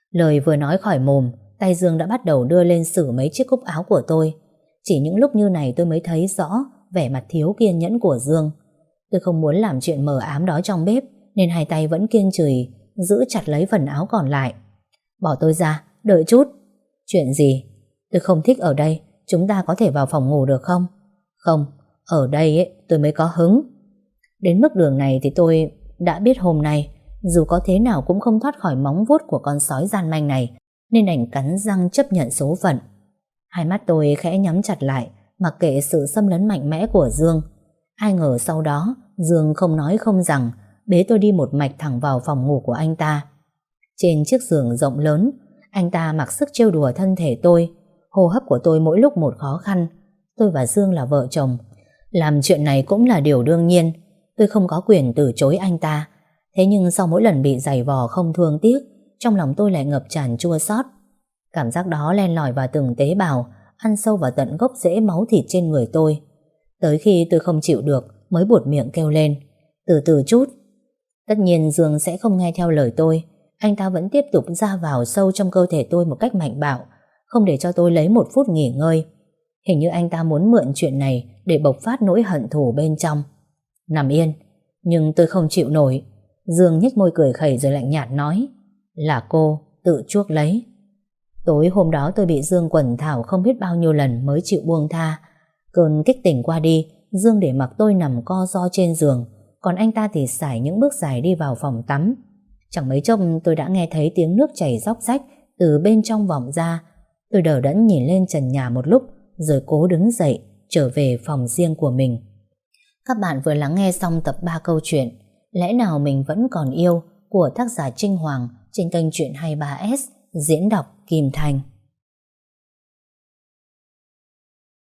Lời vừa nói khỏi mồm, tay Dương đã bắt đầu đưa lên xử mấy chiếc cúc áo của tôi. Chỉ những lúc như này tôi mới thấy rõ vẻ mặt thiếu kiên nhẫn của Dương. Tôi không muốn làm chuyện mờ ám đó trong bếp, nên hai tay vẫn kiên trì giữ chặt lấy phần áo còn lại. Bỏ tôi ra, đợi chút. Chuyện gì? Tôi không thích ở đây, chúng ta có thể vào phòng ngủ được không? Không, ở đây tôi mới có hứng. Đến mức đường này thì tôi đã biết hôm nay dù có thế nào cũng không thoát khỏi móng vuốt của con sói gian manh này, nên đành cắn răng chấp nhận số phận. Hai mắt tôi khẽ nhắm chặt lại, mặc kệ sự xâm lấn mạnh mẽ của Dương. Ai ngờ sau đó Dương không nói không rằng bế tôi đi một mạch thẳng vào phòng ngủ của anh ta. Trên chiếc giường rộng lớn, anh ta mặc sức trêu đùa thân thể tôi. Hô hấp của tôi mỗi lúc một khó khăn. Tôi và Dương là vợ chồng, làm chuyện này cũng là điều đương nhiên. Tôi không có quyền từ chối anh ta. Thế nhưng sau mỗi lần bị giày vò không thương tiếc, trong lòng tôi lại ngập tràn chua xót. Cảm giác đó len lỏi vào từng tế bào, ăn sâu vào tận gốc rễ máu thịt trên người tôi. Tới khi tôi không chịu được mới buột miệng kêu lên: từ từ chút. Tất nhiên Dương sẽ không nghe theo lời tôi. Anh ta vẫn tiếp tục ra vào sâu trong cơ thể tôi một cách mạnh bạo, không để cho tôi lấy một phút nghỉ ngơi. Hình như anh ta muốn mượn chuyện này để bộc phát nỗi hận thù bên trong. Nằm yên. Nhưng tôi không chịu nổi. Dương nhếch môi cười khẩy rồi lạnh nhạt nói: là cô tự chuốc lấy. Tối hôm đó tôi bị Dương quần thảo không biết bao nhiêu lần mới chịu buông tha. Cơn kích tỉnh qua đi, Dương để mặc tôi nằm co ro trên giường, còn anh ta thì sải những bước dài đi vào phòng tắm. Chẳng mấy chốc tôi đã nghe thấy tiếng nước chảy róc rách từ bên trong vọng ra. Tôi đờ đẫn nhìn lên trần nhà một lúc, rồi cố đứng dậy trở về phòng riêng của mình. Các bạn vừa lắng nghe xong tập 3 câu chuyện Lẽ nào mình vẫn còn yêu của tác giả Trinh Hoàng trên kênh Chuyện 23S, diễn đọc Kim Thành.